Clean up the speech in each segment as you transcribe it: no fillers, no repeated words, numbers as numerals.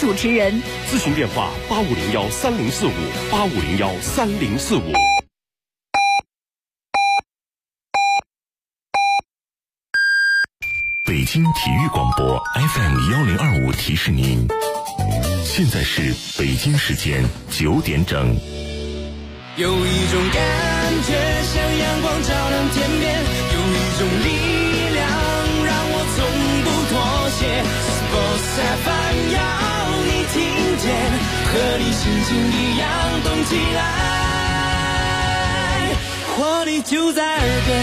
主持人。 咨询电话85013045，85013045。 北京体育广播 FM1025提示您，现在是北京时间9点整。 有一种感觉像阳光照亮天边，有一种力量让我从不妥协。Sports FM 要你听见，和你心情一样动起来，活力就在耳边。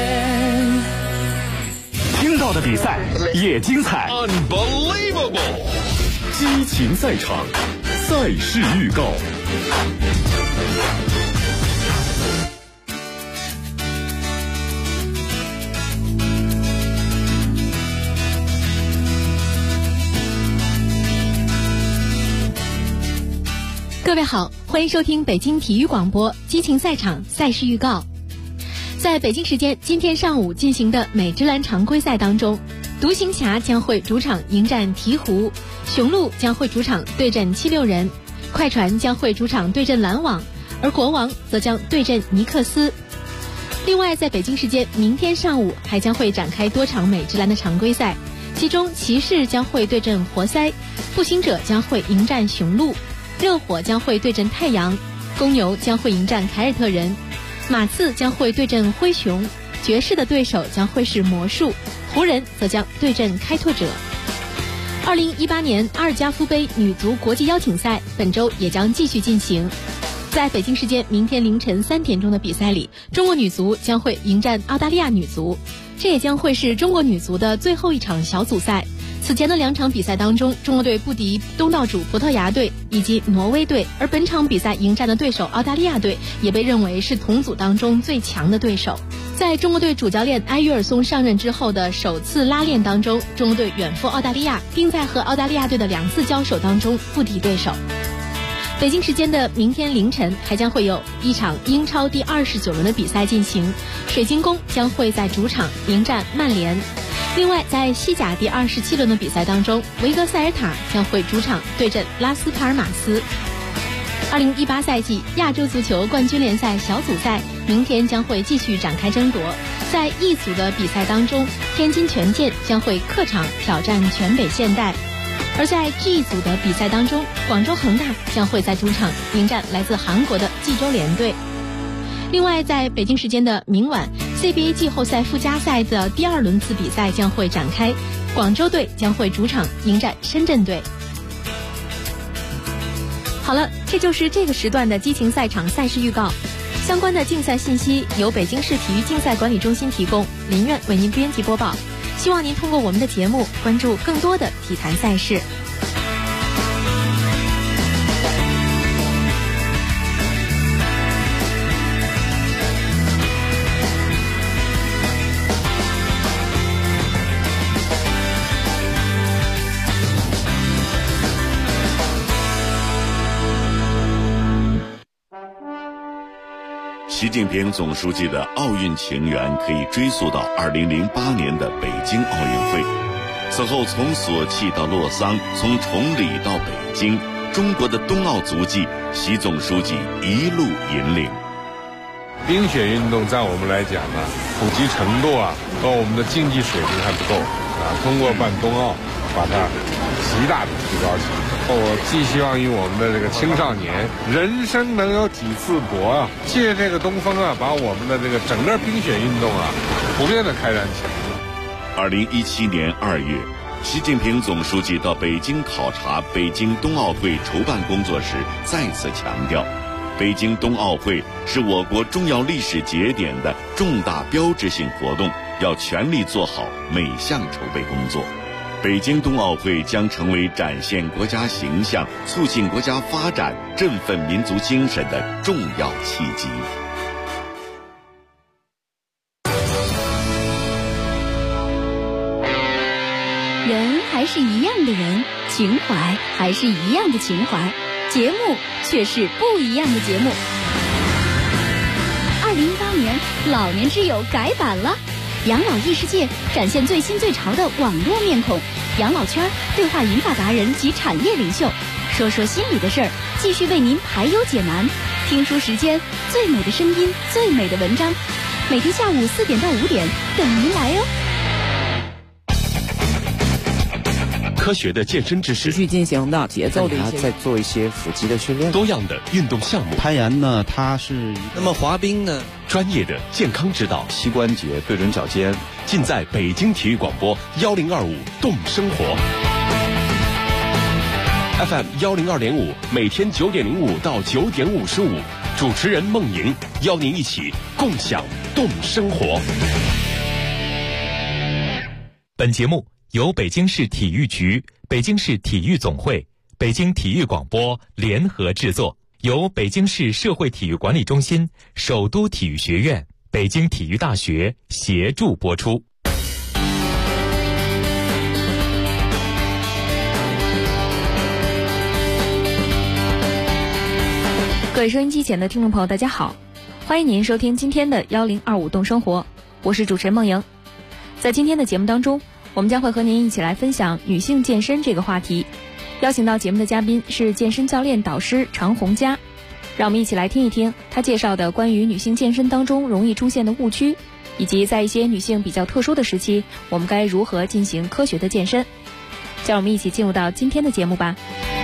听到的比赛也精彩 ，Unbelievable！ 激情赛场，赛事预告。 各位好，欢迎收听北京体育广播激情赛场赛事预告。在北京时间今天上午进行的美职篮常规赛当中，独行侠将会主场迎战鹈鹕，雄鹿将会主场对阵76人，快船将会主场对阵篮网，而国王则将对阵尼克斯。另外，在北京时间明天上午还将会展开多场美职篮的常规赛，其中骑士将会对阵活塞，步行者将会迎战雄鹿，热火将会对阵太阳，公牛将会迎战凯尔特人，马刺将会对阵灰熊，爵士的对手将会是魔术，湖人则将对阵开拓者。2018年阿尔加夫杯女足国际邀请赛本周也将继续进行。在北京时间明天凌晨3点钟的比赛里，中国女足将会迎战澳大利亚女足，这也将会是中国女足的最后一场小组赛。此前的2场比赛当中，中国队不敌东道主葡萄牙队以及挪威队，而本场比赛迎战的对手澳大利亚队也被认为是同组当中最强的对手。在中国队主教练埃约尔松上任之后的首次拉练当中，中国队远赴澳大利亚，并在和澳大利亚队的2次交手当中不敌对手。北京时间的明天凌晨还将会有一场英超第29轮的比赛进行，水晶宫将会在主场迎战曼联。另外，在西甲第27轮的比赛当中，维格塞尔塔将会主场对阵拉斯帕尔马斯。2018赛季亚洲足球冠军联赛小组赛明天将会继续展开争夺。在一组的比赛当中，天津权健将会客场挑战全北现代，而在 G 组的比赛当中，广州恒大将会在主场迎战来自韩国的济州联队。另外，在北京时间的明晚， CBA 季后赛附加赛的第2轮次比赛将会展开，广州队将会主场迎战深圳队。好了，这就是这个时段的激情赛场赛事预告。相关的竞赛信息由北京市体育竞赛管理中心提供，林苑为您编辑播报。希望您通过我们的节目关注更多的体坛赛事。 习近平总书记的奥运情缘可以追溯到2008年的北京奥运会。此后从索契到洛桑，从崇礼到北京，中国的冬奥足迹，习总书记一路引领。 冰雪运动在我们来讲呢，普及程度和我们的竞技水平还不够通过办冬奥把它极大的提高起来。我寄希望于我们的这个青少年，人生能有几次搏借这个东风把我们的这个整个冰雪运动普遍的开展起来。 2017年2月，习近平总书记到北京考察北京冬奥会筹办工作时，再次强调，北京冬奥会是我国重要历史节点的重大标志性活动，要全力做好每项筹备工作。北京冬奥会将成为展现国家形象、促进国家发展、振奋民族精神的重要契机。 人还是一样的人，情怀还是一样的情怀，节目却是不一样的节目。2018年，老年之友改版了。养老异世界展现最新最潮的网络面孔， 养老圈对话银发达人及产业领袖，说说心里的事儿，继续为您排忧解难。听书时间，最美的声音，最美的文章，每天下午4点到5点等您来哦。 科学的健身知识， 持续进行的节奏的一些， 在做一些腹肌的训练， 多样的运动项目， 攀岩呢，它是那么滑冰呢， 专业的健康指导， 膝关节对准脚尖， 尽在北京体育广播1025动生活 FM 102.5，每天9点05到9点55，主持人孟莹邀您一起共享动生活。 本节目由北京市体育局、北京市体育总会、北京体育广播联合制作，由北京市社会体育管理中心、首都体育学院、北京体育大学协助播出。 各位收音机前的听众朋友，大家好，欢迎您收听今天的1025动生活，我是主持人孟莹。在今天的节目当中，我们将会和您一起来分享女性健身这个话题，邀请到节目的嘉宾是健身教练导师常红佳，让我们一起来听一听她介绍的关于女性健身当中容易出现的误区，以及在一些女性比较特殊的时期，我们该如何进行科学的健身。让我们一起进入到今天的节目吧。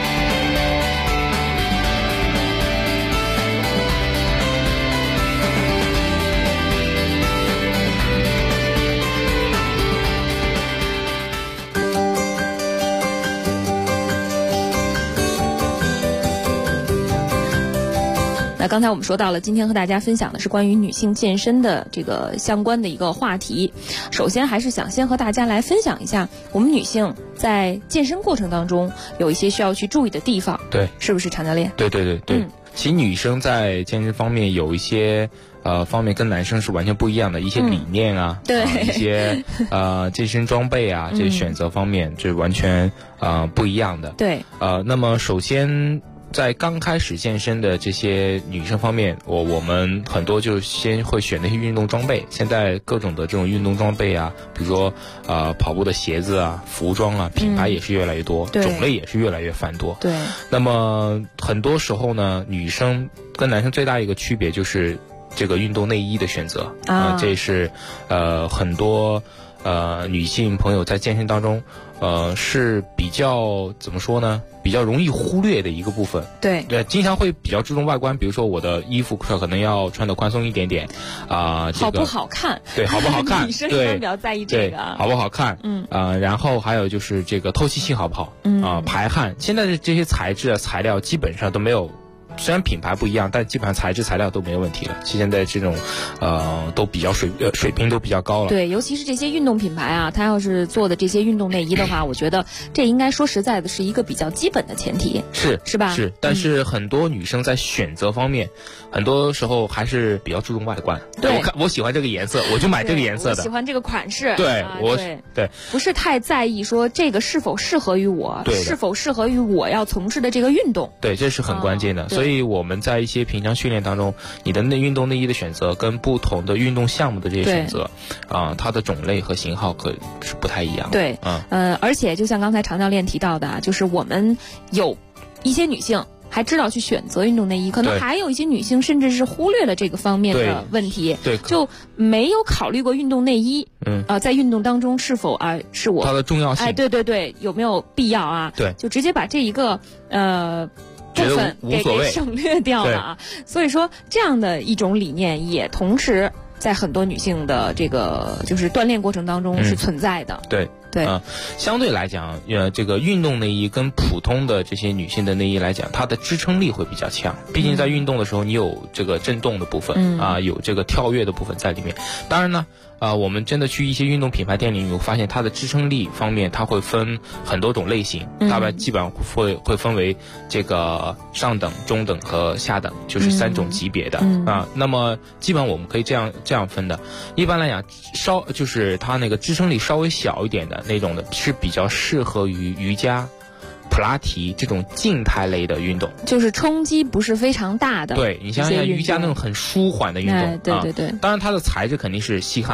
那刚才我们说到了，今天和大家分享的是关于女性健身的这个相关的一个话题。首先还是想先和大家来分享一下，我们女性在健身过程当中有一些需要去注意的地方。 对， 是不是常教练？ 对。其实女生在健身方面有一些方面跟男生是完全不一样的一些理念啊， 对， 一些健身装备啊，这些选择方面是完全不一样的。 对， 那么首先在刚开始健身的这些女生方面，我们很多就先会选那些运动装备。现在各种的这种运动装备啊，比如说跑步的鞋子啊、服装啊，品牌也是越来越多，种类也是越来越繁多。 对。 那么很多时候呢，女生跟男生最大一个区别就是这个运动内衣的选择啊，这是很多女性朋友在健身当中是比较怎么说呢？比较容易忽略的一个部分。 对， 经常会比较注重外观，比如说我的衣服可能要穿得宽松一点点好不好看？ 对，好不好看？ 女生一般比较在意这个好不好看？然后还有就是这个透气性好不好？排汗。现在的这些材质材料基本上都没有。虽然品牌不一样，但基本上材质材料都没有问题了。现在这种都比较水平都比较高了。 对，尤其是这些运动品牌啊，它要是做的这些运动内衣的话，我觉得这应该说实在的是一个比较基本的前提。是吧？ 是，但是很多女生在选择方面，很多时候还是比较注重外观。 对， 我喜欢这个颜色，我就买这个颜色的。 我喜欢这个款式。 对，对， 不是太在意说这个是否适合于我，是否适合于我要从事的这个运动。 对，这是很关键的。所以我们在一些平常训练当中，你的运动内衣的选择跟不同的运动项目的这些选择它的种类和型号可是不太一样的。 对，而且就像刚才常教练提到的，就是我们有一些女性还知道去选择运动内衣，可能还有一些女性甚至是忽略了这个方面的问题，就没有考虑过运动内衣在运动当中是否是我它的重要性， 对，有没有必要啊？ 对， 就直接把这一个部分给省略掉了啊。所以说这样的一种理念也同时在很多女性的这个就是锻炼过程当中是存在的。 对，相对来讲，这个运动内衣跟普通的这些女性的内衣来讲，它的支撑力会比较强。毕竟在运动的时候，你有这个震动的部分有这个跳跃的部分在里面。当然呢，我们真的去一些运动品牌店里，你会发现它的支撑力方面，它会分很多种类型，大概基本上会分为这个上等、中等和下等，就是3种级别的那么基本上我们可以这样分的。一般来讲，就是它那个支撑力稍微小一点的那种的，是比较适合于瑜伽、普拉提这种静态类的运动， 就是冲击不是非常大的。 对，你想想瑜伽那种很舒缓的运动， 对。 当然它的材质肯定是吸汗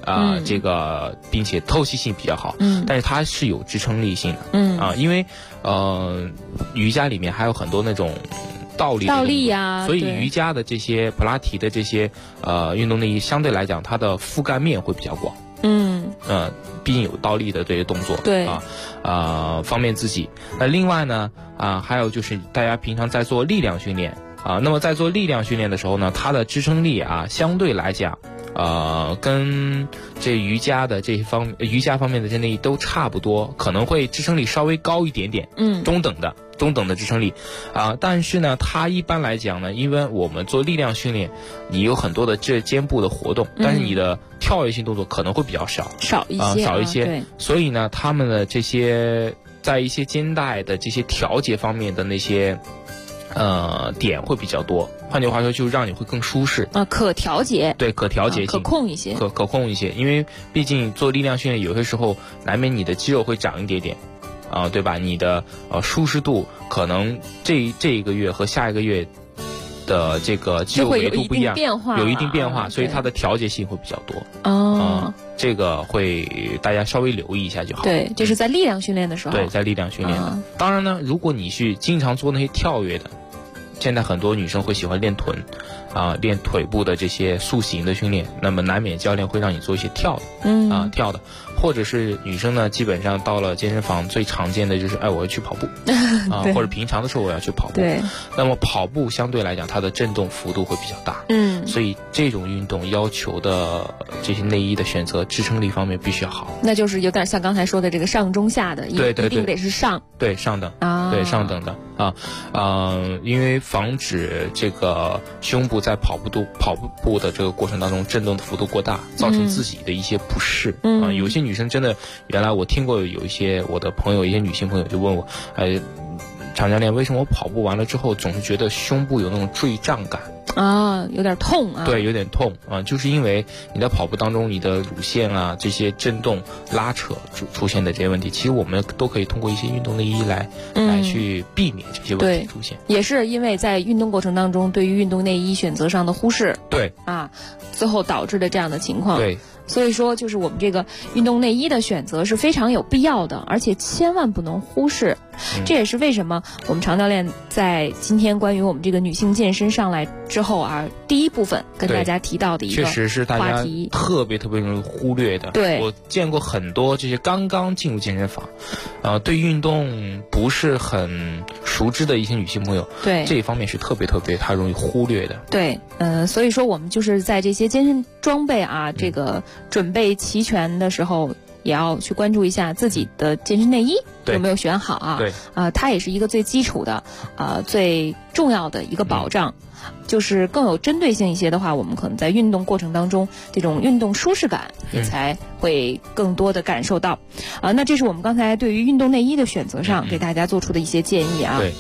这个并且透气性比较好，但是它是有支撑力性的，因为瑜伽里面还有很多那种倒立呀， 所以瑜伽的这些普拉提的这些运动内衣相对来讲它的覆盖面会比较广，毕竟有倒立的这些动作， 对方便自己。那另外呢还有就是大家平常在做力量训练那么在做力量训练的时候呢，它的支撑力相对来讲跟这瑜伽的这瑜伽方面的这内衣都差不多，可能会支撑力稍微高一点点，中等的支撑力但是呢它一般来讲呢，因为我们做力量训练你有很多的这肩部的活动，但是你的跳跃性动作可能会比较少一些对， 所以呢他们的这些在一些肩带的这些调节方面的那些点会比较多，换句话说就是让你会更舒适可调节， 对，可调节性， 可控一些， 可控一些，因为毕竟做力量训练有些时候难免你的肌肉会长一点点对吧？你的舒适度可能这一个月和下一个月的这个肌肉维度不一样，有一定变化，所以它的调节性会比较多这个会大家稍微留意一下就好。 对，这是在力量训练的时候。 对，在力量训练的。当然呢，如果你去经常做那些跳跃的，现在很多女生会喜欢练臀练腿部的这些塑形的训练，那么难免教练会让你做一些跳的，或者是女生呢，基本上到了健身房最常见的就是我要去跑步或者平常的时候我要去跑步。 对， 那么跑步相对来讲它的震动幅度会比较大，所以这种运动要求的这些内衣的选择支撑力方面必须要好。 那就是有点像刚才说的这个上中下的， 对， 一定得是上等对上等的因为防止这个胸部在跑步的这个过程当中震动的幅度过大，造成自己的一些不适有些女生真的，原来我听过有一些我的朋友，一些女性朋友就问我常教练，为什么我跑步完了之后总是觉得胸部有那种坠胀感有点痛对，有点痛就是因为你在跑步当中你的乳腺这些震动拉扯出现的这些问题，其实我们都可以通过一些运动内衣来去避免这些问题出现。 也是因为在运动过程当中对于运动内衣选择上的忽视， 对最后导致的这样的情况。 对， 所以说就是我们这个运动内衣的选择是非常有必要的，而且千万不能忽视。这也是为什么我们常教练在今天关于我们这个女性健身上来之后第一部分跟大家提到的一个话题， 确实是大家特别容易忽略的。 对， 我见过很多这些刚刚进入健身房对运动不是很熟知的一些女性朋友， 对这一方面是特别她容易忽略的。 对，所以说我们就是在这些健身装备这个准备齐全的时候，也要去关注一下自己的健身内衣有没有选好对它也是一个最基础的最重要的一个保障。就是更有针对性一些的话，我们可能在运动过程当中这种运动舒适感也才会更多的感受到那这是我们刚才对于运动内衣的选择上给大家做出的一些建议对，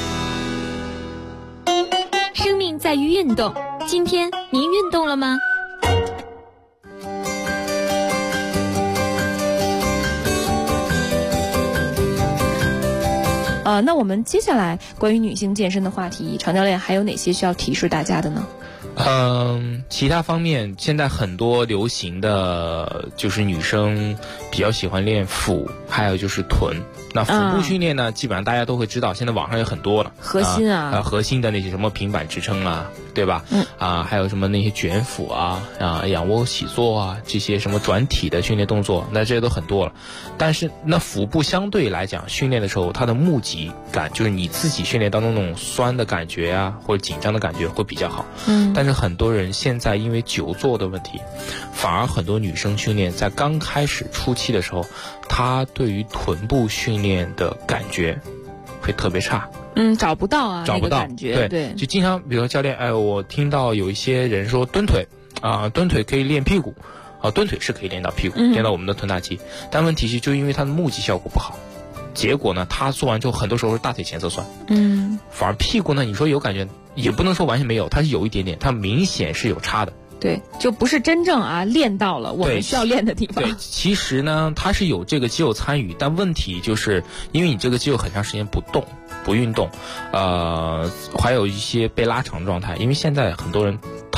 生命在于运动，今天您运动了吗？ 那我们接下来关于女性健身的话题，常教练还有哪些需要提示大家的呢？ 其他方面现在很多流行的就是女生比较喜欢练腹，还有就是臀。那腹部训练呢基本上大家都会知道，现在网上有很多了， 核心核心的那些什么平板支撑对吧还有什么那些卷腹仰卧起坐这些什么转体的训练动作，那这些都很多了。但是那腹部相对来讲训练的时候，它的募集感，就是你自己训练当中那种酸的感觉或者紧张的感觉会比较好但是很多人现在因为久坐的问题，反而很多女生训练在刚开始初期的时候，她对于臀部训练的感觉会特别差找不到那个感觉对，就经常比如说教练我听到有一些人说蹲腿蹲腿可以练屁股蹲腿是可以练到屁股练到我们的臀大肌但问题是就因为它的募集效果不好，结果呢他做完之后很多时候是大腿前侧酸反而屁股呢你说有感觉也不能说完全没有，它是有一点点，它明显是有差的。 对，就不是真正练到了我们需要练的地方。 对，其实呢它是有这个肌肉参与，但问题就是因为你这个肌肉很长时间不动不运动还有一些被拉长的状态，因为现在很多人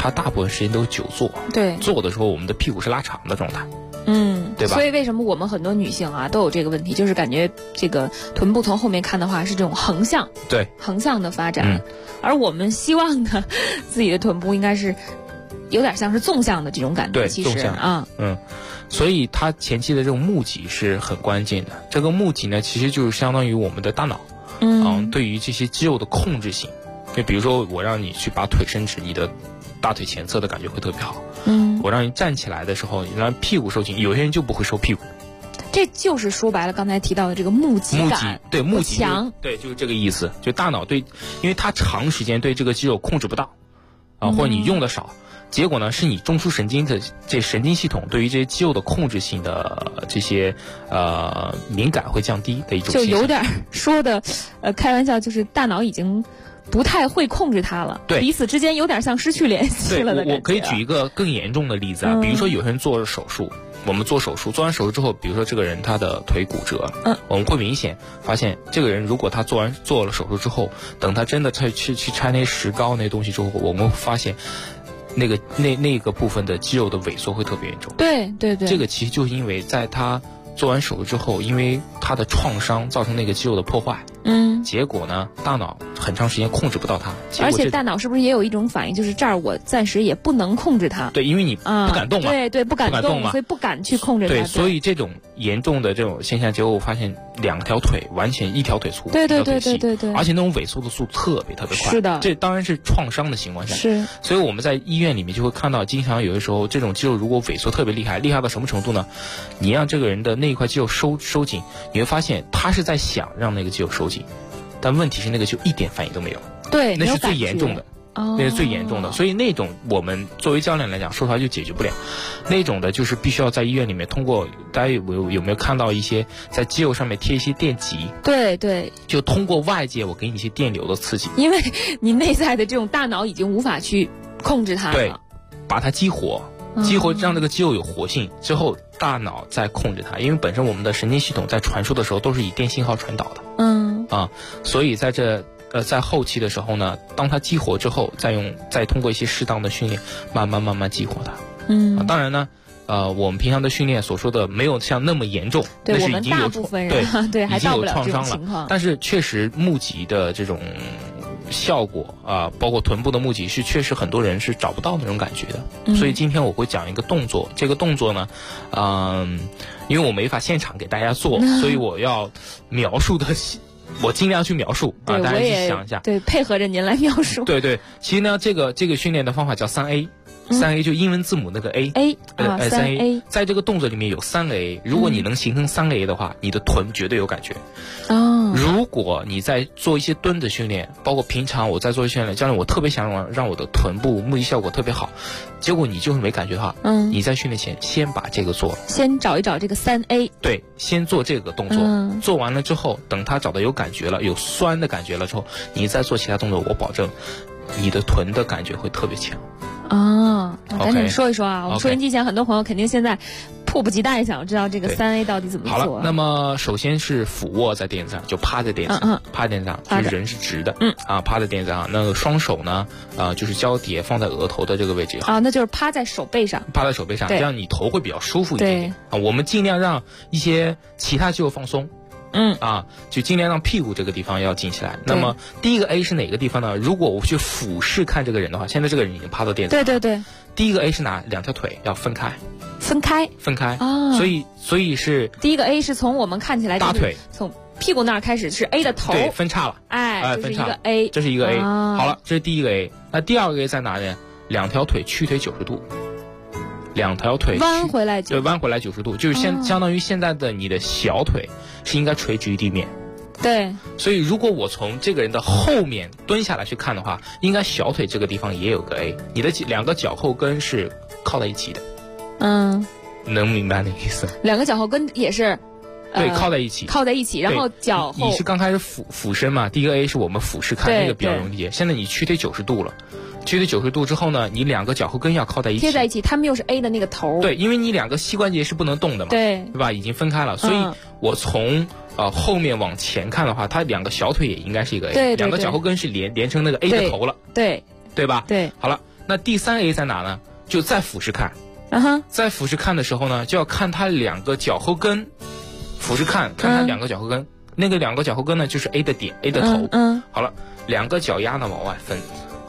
它大部分时间都是久坐。 对， 坐的时候我们的屁股是拉长的状态。对吧？ 所以为什么我们很多女性啊都有这个问题，就是感觉这个臀部从后面看的话是这种横向， 对， 横向的发展，而我们希望呢自己的臀部应该是有点像是纵向的这种感觉， 对， 其实纵向所以它前期的这种募集是很关键的。这个募集呢，其实就是相当于我们的大脑，对于这些肌肉的控制性。就比如说我让你去把腿伸直，你的大腿前侧的感觉会特别好。我让你站起来的时候，你让屁股收紧，有些人就不会收屁股。 这就是说白了，刚才提到的这个募集感， 对，募集强， 对，就是这个意思。就大脑对，因为它长时间对这个肌肉控制不到，或者你用的少，结果呢是你中枢神经的这神经系统对于这些肌肉的控制性的这些敏感会降低的一种现象。 就有点说的开玩笑，就是大脑已经不太会控制它了， 对， 彼此之间有点像失去联系了的感觉。 我可以举一个更严重的例子啊，比如说有些人做手术，我们做手术，做完手术之后，比如说这个人他的腿骨折，我们会明显发现这个人如果他做了手术之后，等他真的去拆那些石膏那东西之后，我们会发现那个部分的肌肉的萎缩会特别严重。 对， 这个其实就是因为在他做完手术之后，因为他的创伤造成那个肌肉的破坏，结果呢，大脑很长时间控制不到它， 而且大脑是不是也有一种反应，就是这儿我暂时也不能控制它？ 对，因为你不敢动嘛， 对，不敢动嘛，所以不敢去控制它。 对，所以这种严重的这种现象，结果我发现两条腿完全一条腿粗， 对， 而且那种萎缩的速度特别快。 是的， 这当然是创伤的情况下。 是， 所以我们在医院里面就会看到，经常有的时候这种肌肉如果萎缩特别厉害到什么程度呢？你让这个人的那一块肌肉收紧，你会发现他是在想让那个肌肉收紧，但问题是那个就一点反应都没有。 对， 那是最严重的。那是最严重的，所以那种我们作为教练来讲，说出来就解决不了。那种的就是必须要在医院里面通过，大家有没有看到一些在肌肉上面贴一些电极？ 对， 就通过外界我给你一些电流的刺激， 因为你内在的这种大脑已经无法去控制它了， 对，把它激活让这个肌肉有活性之后，大脑再控制它。因为本身我们的神经系统在传输的时候都是以电信号传导的，所以在后期的时候呢，当它激活之后，再通过一些适当的训练，慢慢激活它。当然呢，我们平常的训练所说的没有像那么严重， 对， 那是已经有我们大部分人对还到不了这种情况。 但是确实募集的这种效果包括臀部的募集是确实很多人是找不到那种感觉的。所以今天我会讲一个动作，这个动作呢，因为我没法现场给大家做，所以我要描述的。我尽量去描述大家去想一下， 对，配合着您来描述。 对，其实呢，这个训练的方法叫3A，3A 就英文字母那个 A，3A，在这个动作里面有3个 A， 如果你能形成3个 A 的话，你的臀绝对有感觉。如果你在做一些蹲的训练，包括平常我在做训练，教练我特别想让我的臀部募集效果特别好，结果你就是没感觉的话，你在训练前先把这个做了， 先找一找这个3A， 对，先做这个动作，做完了之后，等他找到有感觉了，有酸的感觉了之后，你再做其他动作，我保证你的臀的感觉会特别强。 赶紧说一说啊！我们收音机前很多朋友肯定现在迫不及待想知道这个3A 到底怎么做。 好了，那么首先是俯卧在垫子上，就趴在垫子上，趴在垫子上，就是人是直的，趴在垫子上。那个双手呢，就是交叠放在额头的这个位置。 那就是趴在手背上， 这样你头会比较舒服一点点。我们尽量让一些其他肌肉放松。就尽量让屁股这个地方要紧起来。那么第一个 A 是哪个地方呢？如果我去俯视看这个人的话，现在这个人已经趴到垫子上。 对。 第一个 A 是哪？两条腿要分开。所以是第一个 A 是从我们看起来大腿从屁股那儿开始是 A 的头， 对，分叉了。 这是一个 A， 这是一个 A。好了，这是第一个 A。那第二个 A 在哪呢？两条腿屈腿90度。两条腿弯回来 90度，就是相当于现在的你的小腿是应该垂直于地面。 对， 所以如果我从这个人的后面蹲下来去看的话，应该小腿这个地方也有个 A， 你的两个脚后跟是靠在一起的。能明白那个意思？ 两个脚后跟也是对，靠在一起， 然后脚后你是刚开始俯身嘛？第一个 A 是我们俯视看，那个比较容易理解。现在你屈腿90度了。屈腿90度之后呢，你两个脚后跟要靠在一起， 贴在一起，他们又是 A 的那个头。 对，因为你两个膝关节是不能动的嘛，对吧？已经分开了，所以我从后面往前看的话，它两个小腿也应该是一个 A， 两个脚后跟是连成那个 A 的头了， 对吧？ 对。 好了， 那第三 A 在哪呢？就再俯视看。在俯视看的时候呢，就要看它两个脚后跟，俯视看它两个脚后跟，那个两个脚后跟呢就是 A 的点 ，A 的头。好了，两个脚丫呢往外分。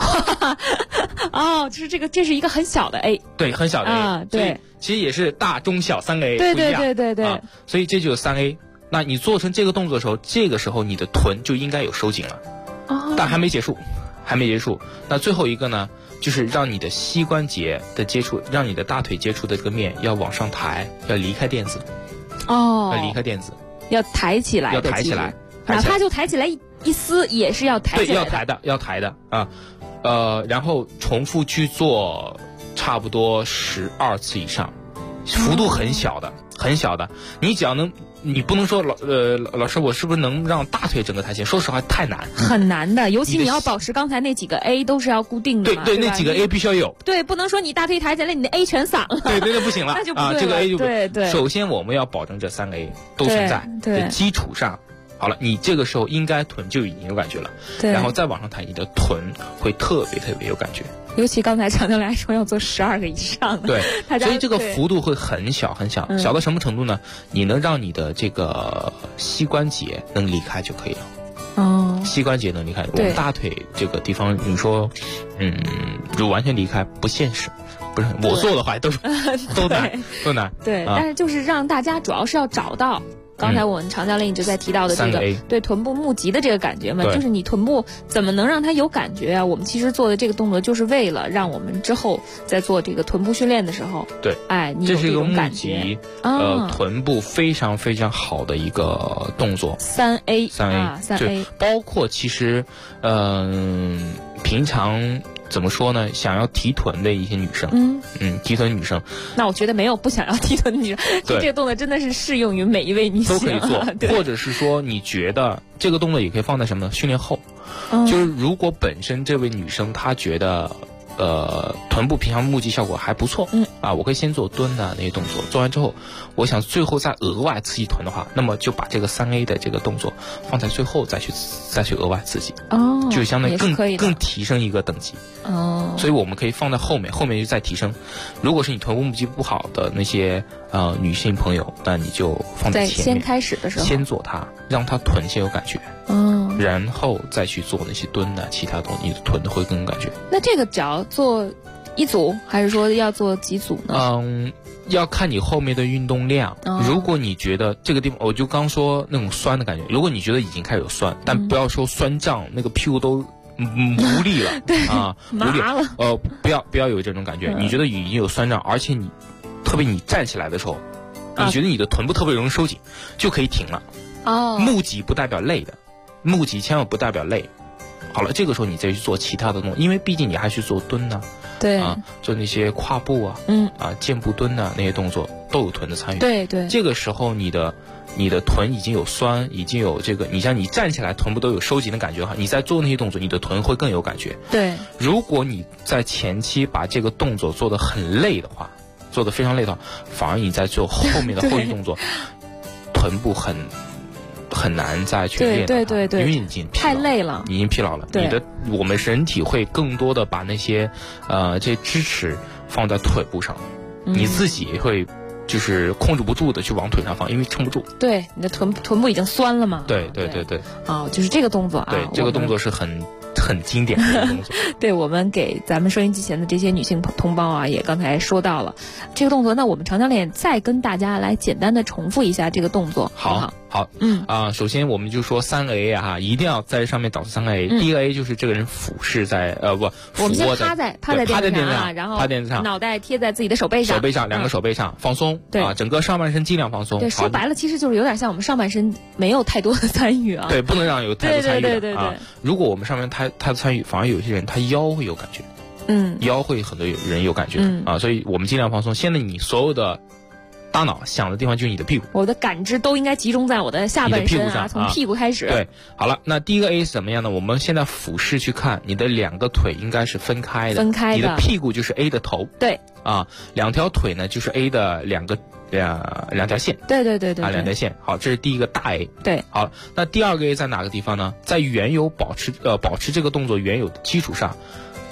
哦，就是这是一个很小的 A。 对，很小的 A。 啊，对， 其实也是大中小3个 A 对不一样。 对。 所以这就是3 A。那你做成这个动作的时候，这个时候你的臀就应该有收紧了。但还没结束。那最后一个呢，就是让你的膝关节的接触，让你的大腿接触的这个面要往上抬，要离开垫子。要离开垫子， 要抬起来，哪怕就抬起来一丝，也是要抬起来的。 对，要抬的啊。然后重复去做差不多12次以上，幅度很小的。你只要能。你不能说老师，我是不是能让大腿整个抬起来？说实话，太难， 很难的。尤其你要保持刚才那几个 A 都是要固定的嘛。 对，那几个 A 必须要有。 对，不能说你大腿抬起来，你的 A 全散了。 对，那不行了。 那就不对了。 这个 A 就对。 首先我们要保证这3个 A 都存在的基础上，好了，你这个时候应该臀就已经有感觉了。对。然后再往上抬，你的臀会特别有感觉。 尤其刚才强调来说要做12个以上的， 对，所以这个幅度会很小，小到什么程度呢？你能让你的这个膝关节能离开就可以了。膝关节能离开，我们大腿这个地方，你说，如完全离开不现实，不是我做的话都难。 对，但是就是让大家主要是要找到。刚才我们常教练一直在提到的这个对臀部募集的这个感觉嘛，就是你臀部怎么能让它有感觉啊？我们其实做的这个动作就是为了让我们之后在做这个臀部训练的时候， 对， 你有这种感觉。 这是一个募集臀部非常好的一个动作。 3A， 包括其实平常。怎么说呢？想要提臀的一些女生，提臀女生， 那我觉得没有不想要提臀的女生，这个动作真的是适用于每一位女性， 都可以做。或者是说，你觉得这个动作也可以放在什么呢？训练后，就是如果本身这位女生她觉得臀部平常募集效果还不错，我可以先做蹲的那些动作，做完之后，我想最后再额外刺激臀的话，那么就把这个3A 的这个动作放在最后再去额外刺激，就相当于更提升一个等级。所以我们可以放在后面就再提升。如果是你臀部募集不好的那些女性朋友，那你就放在前面， 先开始的时候先做它，让它臀先有感觉，然后再去做那些蹲的其他东西，你的臀会更有感觉。 那这个只要做一组，还是说要做几组呢？ 要看你后面的运动量。如果你觉得这个地方，我就刚说那种酸的感觉，如果你觉得已经开始有酸，但不要说酸胀，那个屁股都无力了， 对无力了。不要有这种感觉。你觉得已经有酸胀，而且特别你站起来的时候，你觉得你的臀部特别容易收紧，就可以停了。募集不代表累的，募集千万不代表累。好了，这个时候你再去做其他的动作，因为毕竟你还去做蹲呢， 对做那些跨步箭步蹲的那些动作都有臀的参与。 对， 这个时候你的臀已经有酸，已经有这个，你像你站起来臀部都有收紧的感觉的话，你在做那些动作，你的臀会更有感觉。 对， 如果你在前期把这个动作做得很累的话，做得非常累的话，反而你在做后面的后续动作，臀部很难再去练， 对， 因为你已经太累了， 已经疲劳了。我们人体会更多的把那些这些支持放在腿部上，你自己会就是控制不住的去往腿上放，因为撑不住。 对，你的臀部已经酸了嘛。 对。 就是这个动作啊。 对，这个动作是很经典的一个动作。 对，我们给咱们收音机前的这些女性同胞啊，也刚才说到了这个动作。那我们常教练再跟大家来简单的重复一下这个动作，好不好？ 好，首先我们就说3个 A 啊，一定要在上面找出3个 A。第一个 A 就是这个人俯视在我们先趴在垫子上，然后趴垫子上， 脑袋贴在自己的手背上， 两个手背上放松，对整个上半身尽量放松。 对，说白了其实就是有点像我们上半身没有太多的参与啊。 对，不能让有太多参与的。 对。 如果我们上面太多参与，反而有些人他腰会有感觉，腰会很多人有感觉所以我们尽量放松。现在你所有的大脑想的地方就是你的屁股， 我的感知都应该集中在我的下半身啊，从屁股开始。 对，好了，那第一个 A 是怎么样呢？我们现在俯视去看，你的2个腿应该是分开的，你的屁股就是 A 的头， 对 ，2条腿呢就是 A 的两条线， 对 ，2条线。好，这是第一个大 A。 对， 好，那第2个 A 在哪个地方呢？在保持这个动作原有的基础上，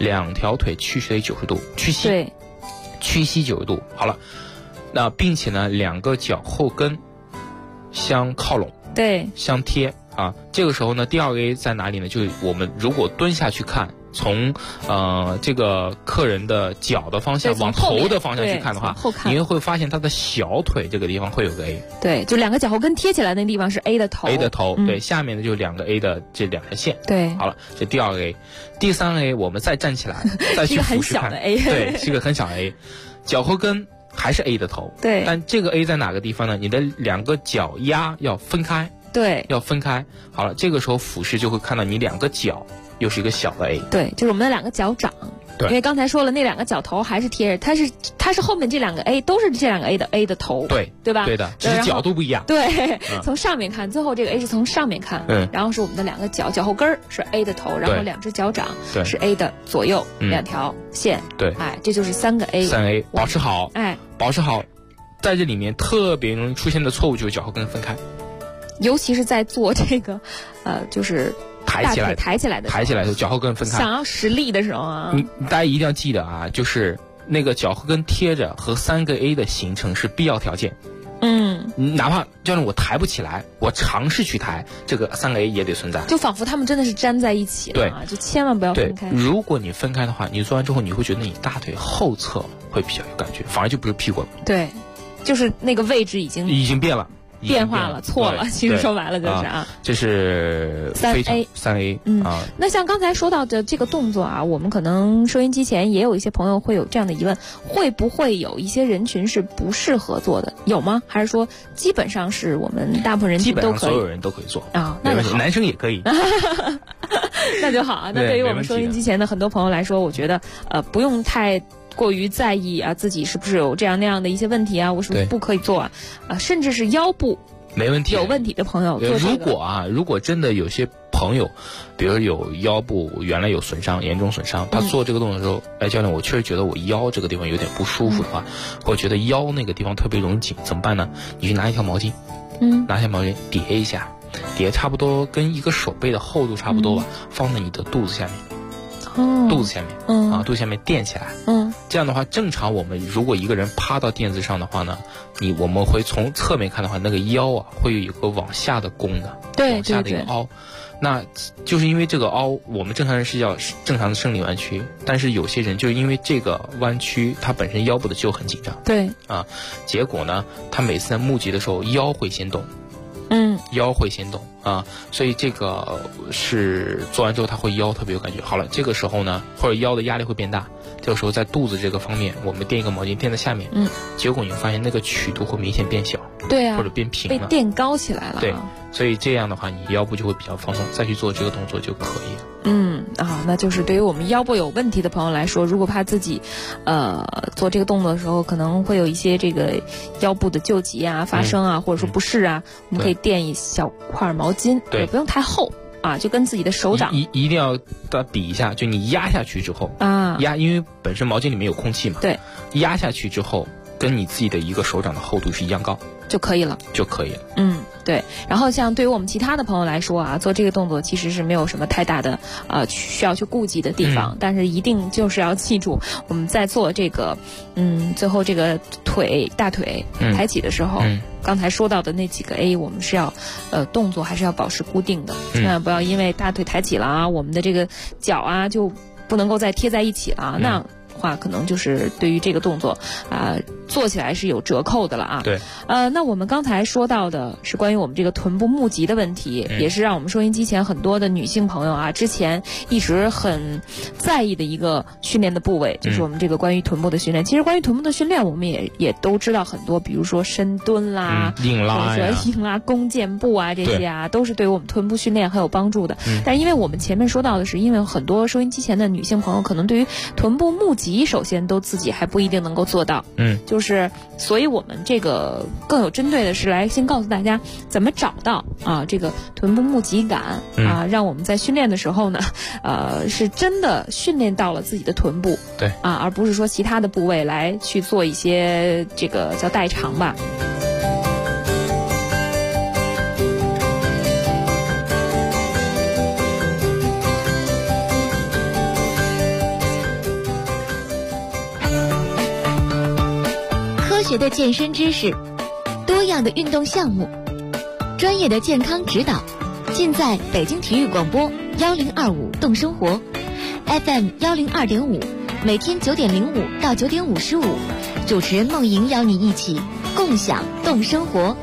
两条腿屈膝90度，屈膝， 对， 屈膝90度。好了，那并且呢，两个脚后跟相靠拢， 对， 相贴啊。这个时候呢，第二个 A 在哪里呢？就是我们如果蹲下去看，从这个客人的脚的方向往头的方向去看的话，你会发现他的小腿这个地方会有个 A。 对，就两个脚后跟贴起来那地方是 A 的头。 A 的头，对，下面呢就两个 A 的这两条线。 对， 好了，这第二个 A， 第三个 A 我们再站起来，再去俯视看， 是一个很小的 A， 对，是个很小的 A， 脚后跟还是 A 的头。 对， 但这个 A 在哪个地方呢？你的两个脚丫要分开。 对， 要分开。好了，这个时候俯视就会看到你两个脚又是一个小的 A。 对，就是我们的两个脚掌。 对， 因为刚才说了，那两个脚头还是贴着，它是后面这两个 A 都是这两个 A 的头。对吧？ 对的，只是角度不一样。 对，从上面看，最后这个 A 是从上面看，然后是我们的两个脚后跟是 A 的头，然后两只脚掌是 A 的左右两条线。 对， 哎，这就是3个 A。 3 A， 保持好， 哎， 保持好。在这里面特别容易出现的错误就是脚后跟分开。 尤其是在做这个，就是抬起来的时候，脚后跟分开。 想要实力的时候啊， 大家一定要记得啊，就是那个脚后跟贴着和3个 A 的形成是必要条件。哪怕教练我抬不起来，我尝试去抬，这个3个 A 也得存在。 就仿佛他们真的是粘在一起了啊，就千万不要分开。 如果你分开的话，你做完之后你会觉得你大腿后侧会比较有感觉，反而就不是屁股了。 对，就是那个位置已经变了。 变化了，错了，其实说白了就是啊， 这是3 A， 那像刚才说到的这个动作啊，我们可能收音机前也有一些朋友会有这样的疑问，会不会有一些人群是不适合做的？有吗？还是说基本上是我们大部分人群都可以？ 基本上所有人都可以做啊，那就好， 男生也可以。 那就好啊。那对于我们收音机前的很多朋友来说，我觉得不用太过于在意啊，自己是不是有这样那样的一些问题啊，我是不是不可以做啊？甚至是腰部没问题有问题的朋友做这个。如果真的有些朋友，比如有腰部原来有损伤，严重损伤，他做这个动作的时候，教练，我确实觉得我腰这个地方有点不舒服的话，或者觉得腰那个地方特别容易紧，怎么办呢？你去拿一条毛巾，拿一条毛巾叠一下，叠差不多跟一个手背的厚度差不多吧，放在你的肚子下面。肚子下面，肚子下面垫起来，这样的话，正常我们如果一个人趴到垫子上的话呢，我们会从侧面看的话，那个腰啊会有一个往下的弓的， 对， 往下的一个凹，那就是因为这个凹，我们正常人是叫正常的生理弯曲，但是有些人就是因为这个弯曲，他本身腰部的肌肉很紧张， 对啊，结果呢，他每次在募集的时候腰会先动。腰会先动啊，所以这个是做完之后他会腰特别有感觉。好了，这个时候呢，或者腰的压力会变大，这个时候在肚子这个方面，我们垫一个毛巾垫在下面，结果你会发现那个曲度会明显变小， 对啊， 或者变平了， 被垫高起来了。 对，所以这样的话，你腰部就会比较放松，再去做这个动作就可以了。 那就是对于我们腰部有问题的朋友来说，如果怕自己，做这个动作的时候可能会有一些这个腰部的旧疾啊发生啊，或者说不适啊，我们可以垫一小块毛巾，也不用太厚啊，就跟自己的手掌一定要比一下，就你压下去之后啊， 因为本身毛巾里面有空气嘛， 对， 压下去之后跟你自己的一个手掌的厚度是一样高就可以了。对。然后像对于我们其他的朋友来说啊，做这个动作其实是没有什么太大的需要去顾忌的地方，但是一定就是要记住，我们在做这个最后这个大腿抬起的时候，刚才说到的那几个 A， 我们是要动作还是要保持固定的，千万不要因为大腿抬起了啊，我们的这个脚啊就不能够再贴在一起了，那话可能就是对于这个动作做起来是有折扣的了啊。 对， 那我们刚才说到的是关于我们这个臀部募集的问题，也是让我们收音机前很多的女性朋友啊，之前一直很在意的一个训练的部位，就是我们这个关于臀部的训练。其实关于臀部的训练，我们也都知道很多，比如说深蹲啦、 硬拉呀、 硬拉、弓箭步啊，这些啊，都是对于我们臀部训练很有帮助的。但因为我们前面说到的是，因为很多收音机前的女性朋友可能对于臀部募集，首先都自己还不一定能够做到，所以我们这个更有针对的是来先告诉大家怎么找到这个臀部募集感让我们在训练的时候呢，是真的训练到了自己的臀部， 对而不是说其他的部位来去做一些这个叫代偿吧。 学的健身知识，多样的运动项目，专业的健康指导，尽在北京体育广播1025动生活 FM 102.5，每天9点05到9点55，主持人梦莹邀你一起共享动生活。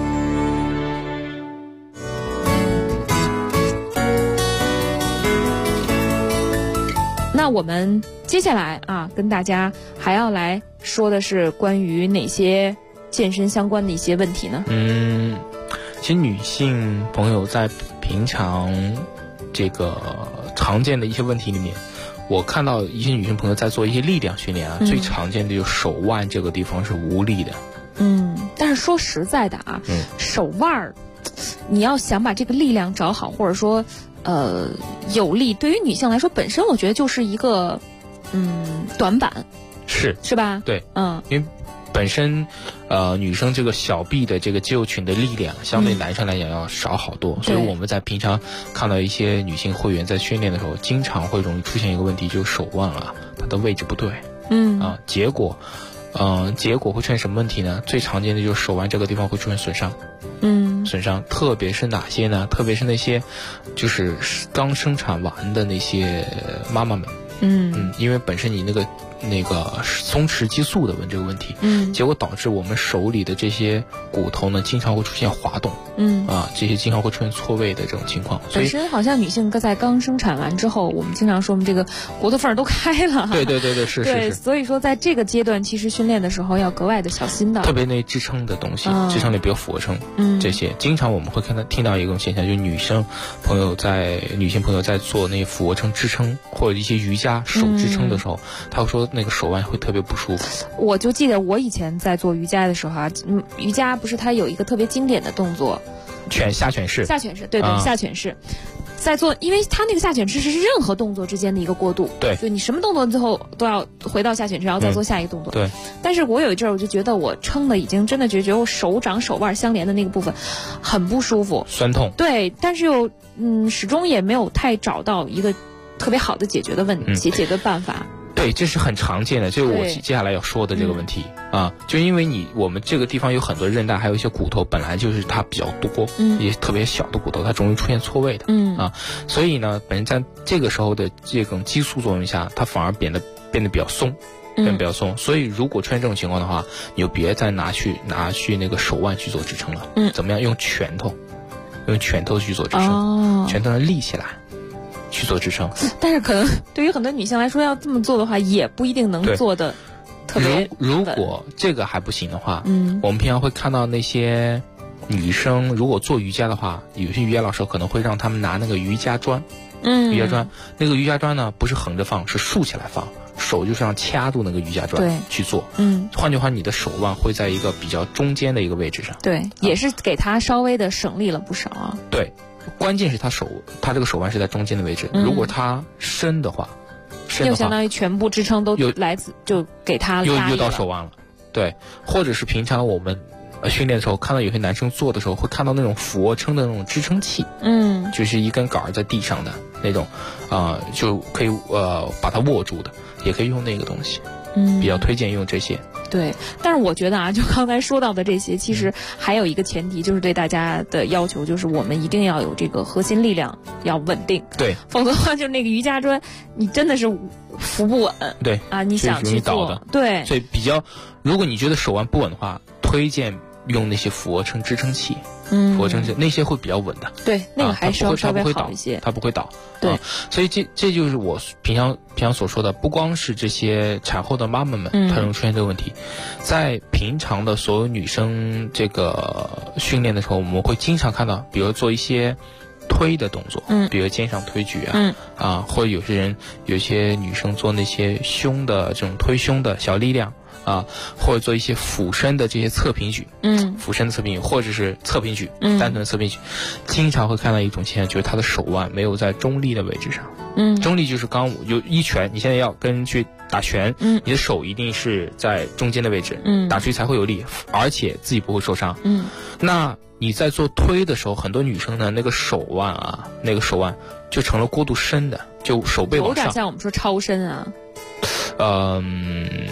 那我们接下来跟大家还要来说的是关于哪些健身相关的一些问题呢？ 其实女性朋友在平常这个常见的一些问题里面，我看到一些女性朋友在做一些力量训练最常见的就是手腕这个地方是无力的。 但是说实在的手腕你要想把这个力量找好，或者说有力，对于女性来说本身我觉得就是一个短板，是吧？ 对，因为本身女生这个小臂的这个肌肉群的力量相对男生来讲要少好多，所以我们在平常看到一些女性会员在训练的时候，经常会容易出现一个问题，就是手腕它的位置不对，结果会出现什么问题呢？最常见的就是手腕这个地方会出现损伤。损伤特别是哪些呢？特别是那些就是刚生产完的那些妈妈们，因为本身你那个松弛激素的这个问题，结果导致我们手里的这些骨头呢，经常会出现滑动，这些经常会出现错位的这种情况。 本身好像女性在刚生产完之后，我们经常说我们这个骨头缝都开了， 对，是。 所以说在这个阶段，其实训练的时候要格外的小心的， 特别那支撑的东西，支撑力比如俯卧撑，这些经常我们会听到一种现象，就是女性朋友在做那俯卧撑支撑或者一些瑜伽手支撑的时候，她会说那个手腕会特别不舒服。 我就记得我以前在做瑜伽的时候瑜伽不是它有一个特别经典的动作， 下犬式， 对，下犬式。在做，因为它那个下犬式是任何动作之间的一个过渡， 对， 所以你什么动作最后都要回到下犬式，然后再做下一个动作， 对。 但是我有一阵儿我就觉得我撑的已经真的觉得我手掌手腕相连的那个部分很不舒服， 酸痛， 对，但是又始终也没有太找到一个特别好的解决的解决办法。 对，这是很常见的，就是我接下来要说的这个问题就因为我们这个地方有很多韧带，还有一些骨头本来就是它比较多，也特别小的骨头，它容易出现错位的，所以呢，本身在这个时候的这种激素作用下，它反而变得比较松，所以如果出现这种情况的话，你就别再拿去那个手腕去做支撑了，怎么样？用拳头去做支撑，拳头能立起来。去做支撑， 但是可能对于很多女性来说，要这么做的话，也不一定能做的特别。 如果这个还不行的话，我们平常会看到那些女生，如果做瑜伽的话，有些瑜伽老师可能会让他们拿那个瑜伽砖，瑜伽砖，那个瑜伽砖呢不是横着放，是竖起来放，手就是让掐住那个瑜伽砖去做。换句话，你的手腕会在一个比较中间的一个位置上。 对，也是给他稍微的省力了不少啊。 对。关键是他这个手腕是在中间的位置，如果他伸的话， 又相当于全部支撑都就给他又到手腕了，对。或者是平常我们训练的时候，看到有些男生做的时候，会看到那种俯卧撑的那种支撑器，就是一根杆在地上的那种，就可以把它握住的，也可以用那个东西，比较推荐用这些。 对，但是我觉得就刚才说到的这些，其实还有一个前提，就是对大家的要求，就是我们一定要有这个核心力量要稳定， 对， 否则的话，就是那个瑜伽砖，你真的是扶不稳， 对你想去做，对， 所以如果你觉得手腕不稳的话，推荐用那些俯卧撑支撑器。俯卧撑那些会比较稳的， 对，那个还是要稍微好一些， 它不会倒， 对， 所以这就是我平常所说的，不光是这些产后的妈妈们，她容易出现这个问题，在平常的所有女生这个训练的时候，我们会经常看到，比如做一些推的动作，比如肩上推举或者有些女生做那些胸的这种推胸的小力量。或者做一些俯身的这些侧平举，俯身的侧平举，或者是侧平举，单纯的侧平举，经常会看到一种现象，就是他的手腕没有在中立的位置上。中立就是刚有一拳，你现在要跟人去打拳，你的手一定是在中间的位置，打出去才会有力，而且自己不会受伤。那你在做推的时候，很多女生呢，那个手腕就成了过度伸的，就手背往上， 有点像我们说超伸啊。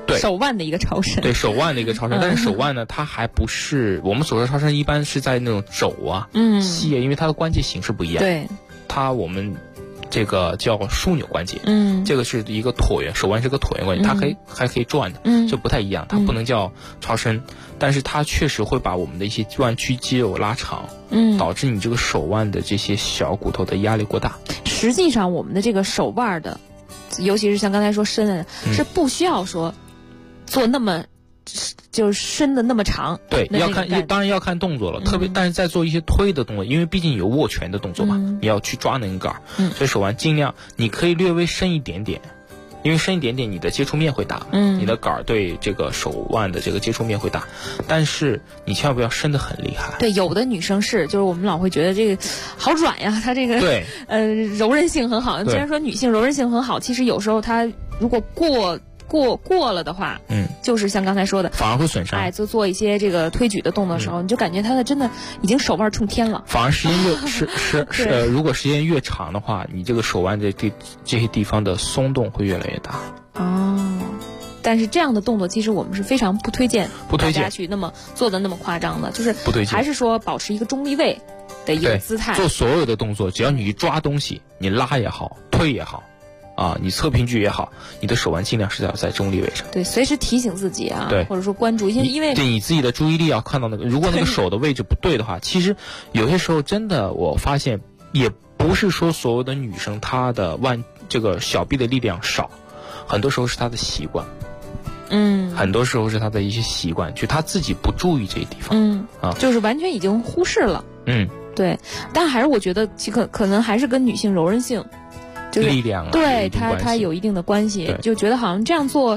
对， 手腕的一个超伸。 对，手腕的一个超伸，但是手腕呢，它还不是我们所说的超伸，一般是在那种肘啊、膝啊，因为它的关节形式不一样。 对， 我们这个叫枢纽关节，这个是一个椭圆，手腕是个椭圆关节，它还可以转的，就不太一样，它不能叫超伸，但是它确实会把我们的一些弯曲肌肉拉长，导致你这个手腕的这些小骨头的压力过大。 实际上，我们的这个手腕的，尤其是像刚才说伸的，是不需要说做那么。就是伸的那么长， 对，当然要看动作了，特别但是在做一些推的动作，因为毕竟有握拳的动作嘛，你要去抓那根杆，所以手腕尽量你可以略微伸一点点，因为伸一点点你的接触面会大，你的杆对这个手腕的这个接触面会大，但是你千万不要伸得很厉害。 对，有的女生就是我们老会觉得这个好软呀，它这个对柔韧性很好。既然说女性柔韧性很好，其实有时候它如果过了的话，就是像刚才说的， 反而会损伤。 就做一些这个推举的动作的时候，你就感觉它的真的已经手腕冲天了。 反而时间如果时间越长的话，你这个手腕这些地方的松动会越来越大。 但是这样的动作其实我们是非常不推荐大家去那么做的那么夸张的，就是不推荐， 还是说保持一个中立位的一个姿态。 做所有的动作，只要你抓东西，你拉也好，推也好。你侧平举也好，你的手腕尽量是要在中立位上。 对，随时提醒自己啊， 对， 或者说关注，因为对你自己的注意力要看到那个，如果那个手的位置不对的话，其实有些时候真的我发现，也不是说所有的女生她的这个小臂的力量少，很多时候是她的习惯。很多时候是她的一些习惯，就她自己不注意这些地方。 就是完全已经忽视了。对，但还是我觉得可能还是跟女性柔韧性。就是力量对它有一定的关系，就觉得好像这样做，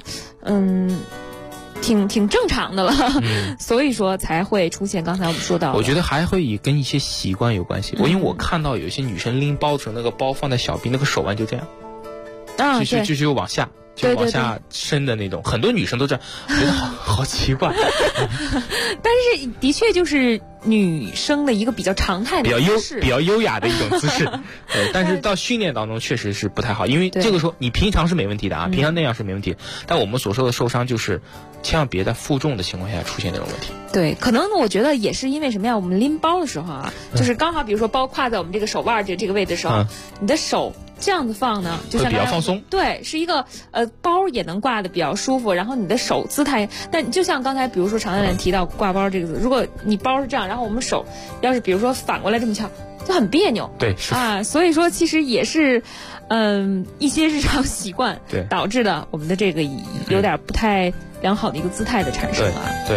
挺正常的了，所以说才会出现刚才我们说到的。 我觉得还会跟一些习惯有关系。因为我看到有些女生拎包的时候，那个包放在小臂，那个手腕就这样，就是往下。就往下伸的那种，很多女生都这样，我觉得好奇怪。 但是的确就是女生的一个比较常态的比较优雅的一种姿势。但是到训练当中确实是不太好，因为这个时候你平常是没问题的啊，平常那样是没问题。但我们所说的受伤就是千万别在负重的情况下出现那种问题。 对，可能我觉得也是因为什么呀？我们拎包的时候啊，就是刚好比如说包挎在我们这个手腕这个位置的时候，你的手这样子放呢，就像比较放松。 对，是一个包也能挂的比较舒服，然后你的手姿态，但就像刚才比如说常教练提到挂包这个字，如果你包是这样，然后我们手要是比如说反过来这么翘，就很别扭。 对，是所以说其实也是一些日常习惯导致的我们的这个有点不太良好的一个姿态的产生啊。 对。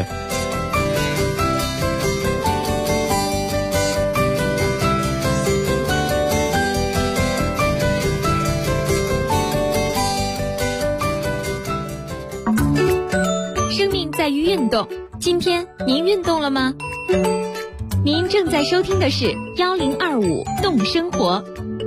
生命在于运动，今天您运动了吗？您正在收听的是1025动生活。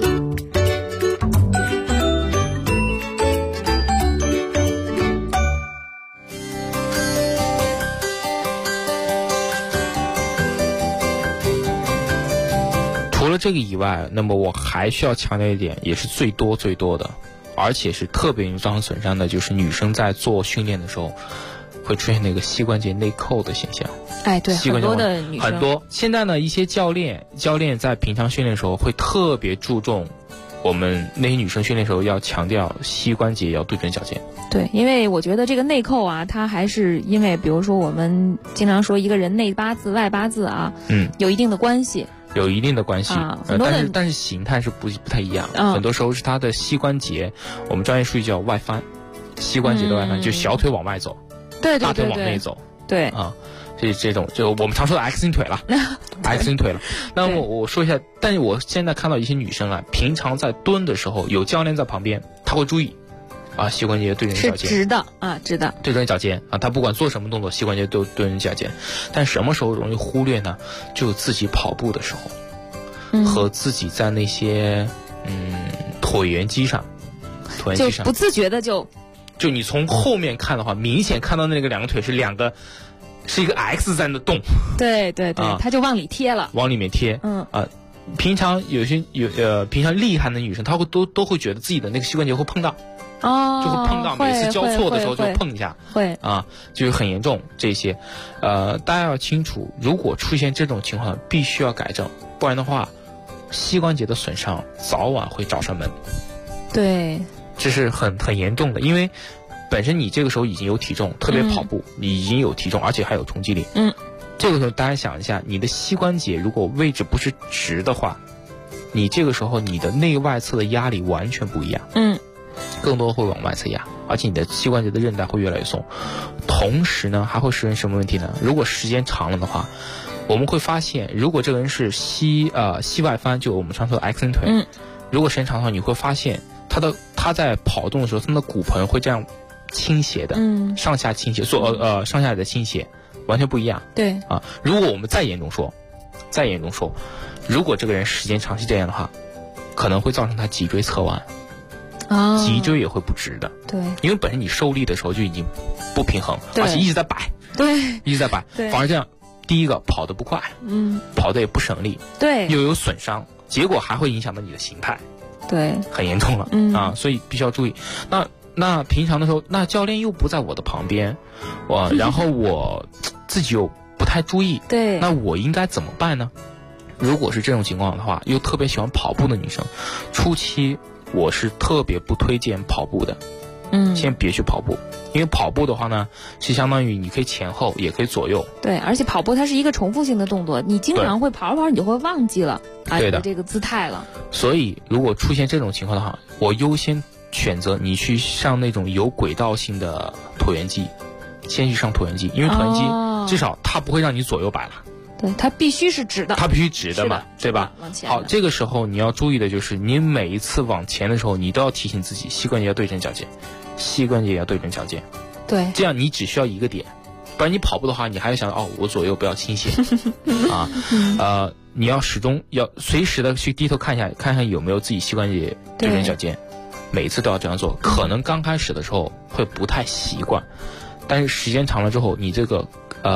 除了这个以外，那么我还需要强调一点，也是最多的，而且是特别容易造成损伤的，就是女生在做训练的时候会出现那个膝关节内扣的现象。 对，很多的女生， 很多。现在呢，一些教练在平常训练的时候会特别注重我们那些女生训练的时候要强调膝关节要对准脚尖。 对，因为我觉得这个内扣啊，它还是因为比如说我们经常说一个人内八字外八字啊，有一定的关系。 有一定的关系，但是形态是不太一样。很多时候是他的膝关节，我们专业术语叫外翻，膝关节的外翻，就小腿往外走， 对， 大腿往内走， 对这种就我们常说的 X 型腿了，X 型腿了。那么我说一下，但是我现在看到一些女生啊，平常在蹲的时候，有教练在旁边，他会注意。膝关节对准脚尖， 是直的， 对准脚尖他不管做什么动作，膝关节都对准脚尖。但什么时候容易忽略呢？就自己跑步的时候，和自己在那些椭圆机上， 就不自觉的就你从后面看的话，明显看到那个两个腿是一个 X 在那动， 对，他就往里贴了， 往里面贴， 平常平常厉害的女生，她都会觉得自己的那个膝关节会碰到。就会碰到，每次交错的时候就碰一下， 会啊，就是很严重。这些，大家要清楚，如果出现这种情况，必须要改正，不然的话，膝关节的损伤早晚会找上门。 对， 这是很严重的，因为本身你这个时候已经有体重，特别跑步，你已经有体重，而且还有冲击力。这个时候大家想一下，你的膝关节如果位置不是直的话，你这个时候你的内外侧的压力完全不一样。更多会往外侧压，而且你的膝关节的韧带会越来越松。同时呢，还会出现什么问题呢？如果时间长了的话，我们会发现，如果这个人是膝外翻，就我们常说的 X 型腿，如果时间长的话，你会发现他在跑动的时候，他的骨盆会这样倾斜的，上下倾斜，上下的倾斜完全不一样。 对啊，如果我们再严重说，如果这个人时间长期这样的话，可能会造成他脊椎侧弯。脊椎也会不直的， 对， 因为本身你受力的时候就已经不平衡，而且一直在摆，反而这样，第一个跑得不快，跑得也不省力， 对， 又有损伤，结果还会影响到你的形态， 对， 很严重了，啊，所以必须要注意。那平常的时候，那教练又不在我的旁边，然后我自己又不太注意， 对， 那我应该怎么办呢？如果是这种情况的话，又特别喜欢跑步的女生，初期我是特别不推荐跑步的，先别去跑步，因为跑步的话呢，是相当于你可以前后，也可以左右。 对，而且跑步它是一个重复性的动作，你经常会跑着跑着你就会忘记了你的这个姿态了。 所以如果出现这种情况的话，我优先选择你去上那种有轨道性的椭圆机，先去上椭圆机，因为椭圆机至少它不会让你左右摆了。 对，它必须是直的， 它必须直的嘛，对吧？ 往前。 好，这个时候你要注意的就是，你每一次往前的时候，你都要提醒自己，膝关节要对正脚尖，膝关节要对正脚尖。 对， 这样你只需要一个点，不然你跑步的话，你还要想我左右不要倾斜啊，你要始终要随时的去低头看一下，看看有没有自己膝关节对正脚尖，每次都要这样做。可能刚开始的时候会不太习惯，但是时间长了之后，你这个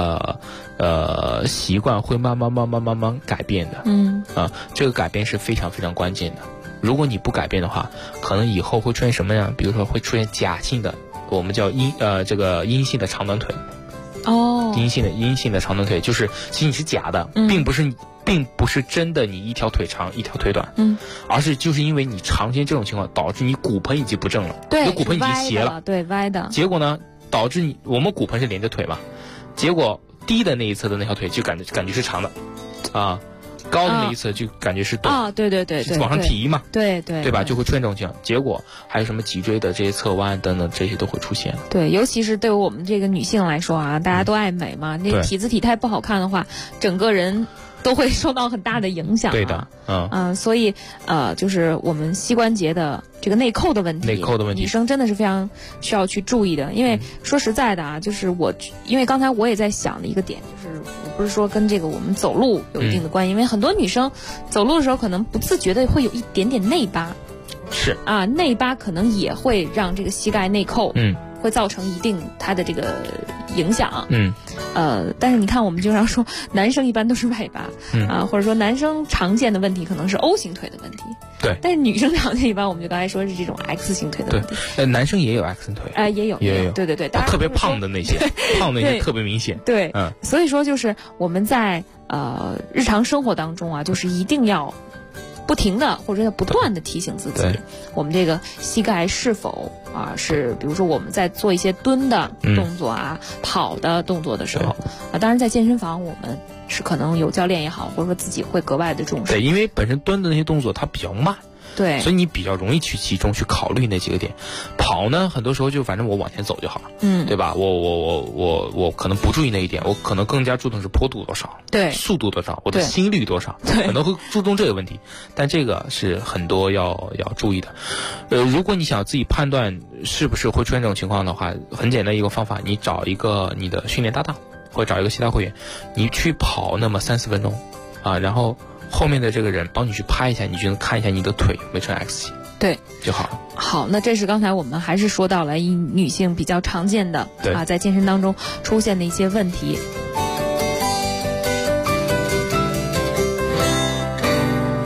习惯会慢慢改变的。这个改变是非常非常关键的。如果你不改变的话，可能以后会出现什么样？比如说会出现假性的，我们叫阴性的长短腿。阴性的长短腿，就是其实你是假的，并不是真的你一条腿长一条腿短，而是就是因为你长期这种情况，导致你骨盆已经不正了， 对， 你骨盆已经斜了， 对，歪的。 结果呢，导致我们骨盆是连着腿嘛，结果低的那一侧的那条腿就感觉是长的，高的那一侧就感觉是短对， 往上提嘛， 对吧？就会出现这种情况，结果还有什么脊椎的这些侧弯等等，这些都会出现。 对，尤其是对于我们这个女性来说大家都爱美嘛，那体态不好看的话，整个人都会受到很大的影响。 对的， 所以就是我们膝关节的这个内扣的问题，女生真的是非常需要去注意的。因为说实在的就是因为刚才我也在想的一个点，就是我不是说跟这个我们走路有一定的关系，因为很多女生走路的时候可能不自觉的会有一点点内八， 是内八可能也会让这个膝盖内扣，会造成一定它的这个影响。但是你看，我们经常说男生一般都是外八，或者说男生常见的问题可能是 O 型腿的问题。 对， 但是女生常见一般我们就刚才说是这种 X 型腿的问题。 对，男生也有 X 型腿， 也有，对， 特别胖的那些，特别明显。 对，所以说就是我们在日常生活当中就是一定要不停的或者不断的提醒自己，我们这个膝盖是否是，比如说我们在做一些蹲的动作跑的动作的时候当然在健身房我们是可能有教练也好，或者说自己会格外的重视。 对，因为本身蹲的那些动作它比较慢。 对， 所以你比较容易去集中去考虑那几个点。跑呢，很多时候就反正我往前走就好了，对吧？我可能不注意那一点，我可能更加注重是坡度多少， 对， 速度多少，我的心率多少，可能会注重这个问题。但这个是很多要注意的。如果你想自己判断是不是会出现这种情况的话，很简单一个方法，你找一个你的训练搭档，或者找一个其他会员，你去跑那么3-4分钟然后后面的这个人帮你去拍一下，你就能看一下你的腿有没有成 X 型， 对就好了。 好，那这是刚才我们还是说到了女性比较常见的在健身当中出现的一些问题。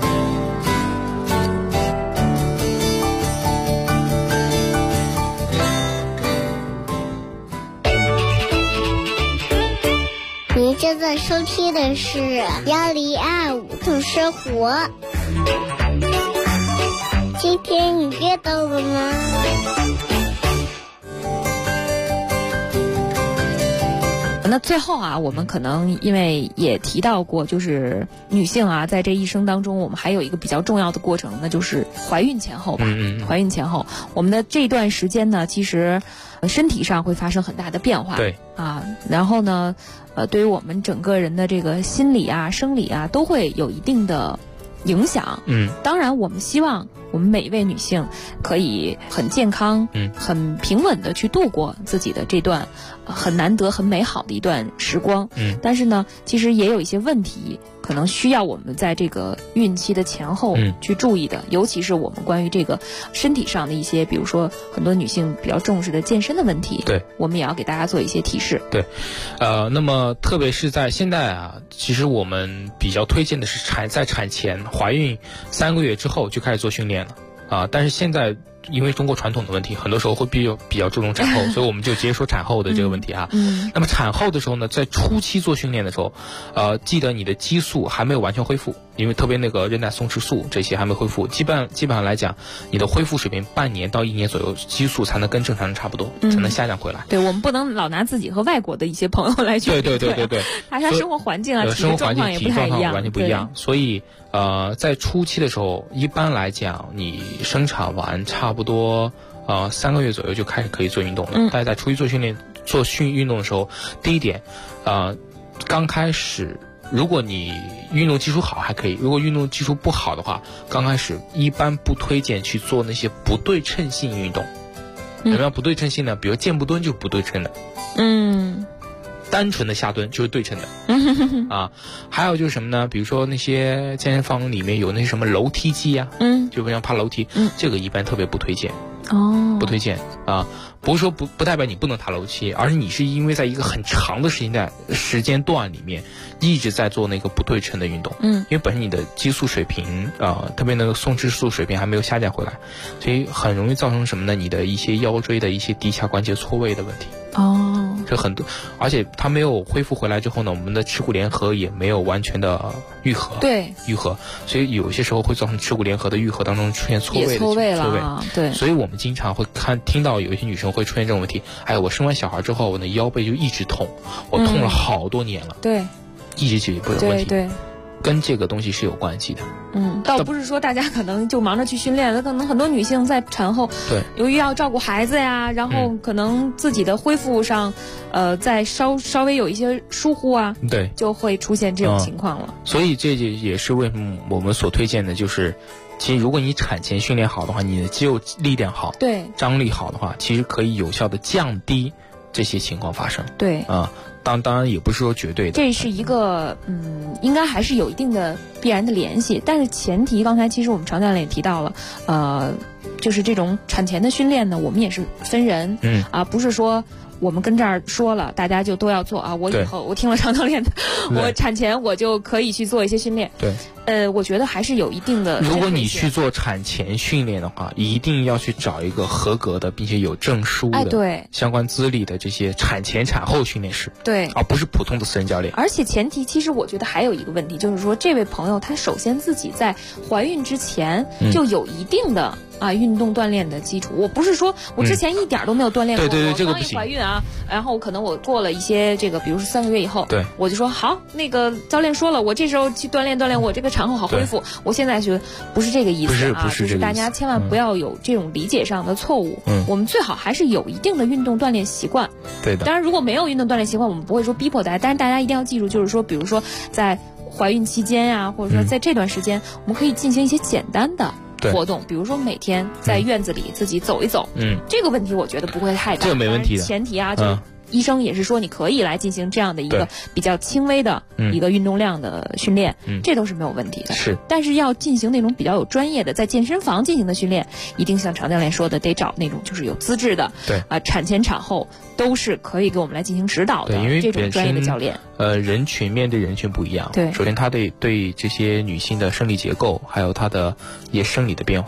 现在收听的是1025兔生活。今天你阅到了吗？ 那最后啊，我们可能因为也提到过，就是女性啊，在这一生当中，我们还有一个比较重要的过程，那就是怀孕前后吧。怀孕前后，我们的这段时间呢，其实身体上会发生很大的变化。 对啊，然后呢，对于我们整个人的这个心理啊、生理啊，都会有一定的影响。当然，我们希望我们每一位女性可以很健康、很平稳的去度过自己的这段很难得、很美好的一段时光。但是呢，其实也有一些问题，可能需要我们在这个孕期的前后去注意的，尤其是我们关于这个身体上的一些，比如说很多女性比较重视的健身的问题， 对， 我们也要给大家做一些提示。 对，那么特别是在现在啊，其实我们比较推荐的是在产前怀孕3个月之后就开始做训练了啊，但是现在因为中国传统的问题，很多时候会比较注重产后，所以我们就直接说产后的这个问题啊。那么产后的时候呢，在初期做训练的时候，记得你的激素还没有完全恢复，因为特别那个韧带松弛素这些还没恢复，基本上来讲，你的恢复水平半年到1年左右，激素才能跟正常人差不多，才能下降回来。 对，我们不能老拿自己和外国的一些朋友来去比对。 对， 他生活环境啊、体生活环境、 状况也不太一样， 完全不一样。所以在初期的时候，一般来讲，你生产完差不多3个月左右就开始可以做运动了。大家在初期做运动的时候，第一点，刚开始如果你运动基础好还可以，如果运动基础不好的话，刚开始一般不推荐去做那些不对称性运动。什么样不对称性呢？比如箭步蹲就是不对称的。单纯的下蹲就是对称的。啊，还有就是什么呢？比如说那些健身房里面有那些什么楼梯机啊，就非常爬楼梯，这个一般特别不推荐。不推荐啊，不是说不代表你不能爬楼梯，而是你是因为在一个很长的时间段里面一直在做那个不对称的运动。因为本身你的激素水平特别那个松弛素水平还没有下降回来，所以很容易造成什么呢？你的一些腰椎的一些骶髂关节错位的问题。这很多，而且它没有恢复回来之后呢，我们的耻骨联合也没有完全的愈合，所以有些时候会造成耻骨联合的愈合当中出现错位了。对， 所以我们经常会听到有一些女生会出现这种问题，我生完小孩之后，我的腰背就一直痛，我痛了好多年了， 对， 一直解决不了问题， 对， 跟这个东西是有关系的。 倒不是说大家可能就忙着去训练，可能很多女性在产后， 对， 由于要照顾孩子呀，然后可能自己的恢复上，在稍微有一些疏忽啊， 对， 就会出现这种情况了。 所以这也是为什么我们所推荐的，就是其实如果你产前训练好的话，你的肌肉力量好， 对， 张力好的话，其实可以有效的降低这些情况发生。 对当然也不是说绝对的， 这是一个应该还是有一定的必然的联系，但是前提刚才其实我们常教练也提到了，就是这种产前的训练呢，我们也是分人，不是说我们跟这儿说了，大家就都要做啊。我以后我听了常教练的，我产前我就可以去做一些训练。 对， 我觉得还是有一定的。 如果你去做产前训练的话，一定要去找一个合格的，并且有证书的、 对相关资历的这些产前产后训练师。 对， 而不是普通的私人教练。 而且前提，其实我觉得还有一个问题，就是说这位朋友他首先自己在怀孕之前就有一定的运动锻炼的基础。我不是说我之前一点都没有锻炼过， 对，这个刚一怀孕啊，然后可能我过了一些这个，比如说3个月以后， 对， 我就说好，那个教练说了，我这时候去锻炼，我这个产后好恢复。我现在觉得不是这个意思啊，就是大家千万不要有这种理解上的错误。我们最好还是有一定的运动锻炼习惯。 对的。 当然，如果没有运动锻炼习惯，我们不会说逼迫大家，但是大家一定要记住，就是说，比如说在怀孕期间呀，或者说在这段时间，我们可以进行一些简单的活动，比如说每天在院子里自己走一走。这个问题我觉得不会太大， 这没问题的。 前提啊，就医生也是说你可以来进行这样的一个比较轻微的一个运动量的训练，这都是没有问题的。 是， 但是要进行那种比较有专业的，在健身房进行的训练，一定像常教练说的，得找那种就是有资质的， 对产前产后都是可以给我们来进行指导的， 因为这种专业的教练。 人群面对人群不一样， 对， 首先他得对这些女性的生理结构，还有她的一些生理的变化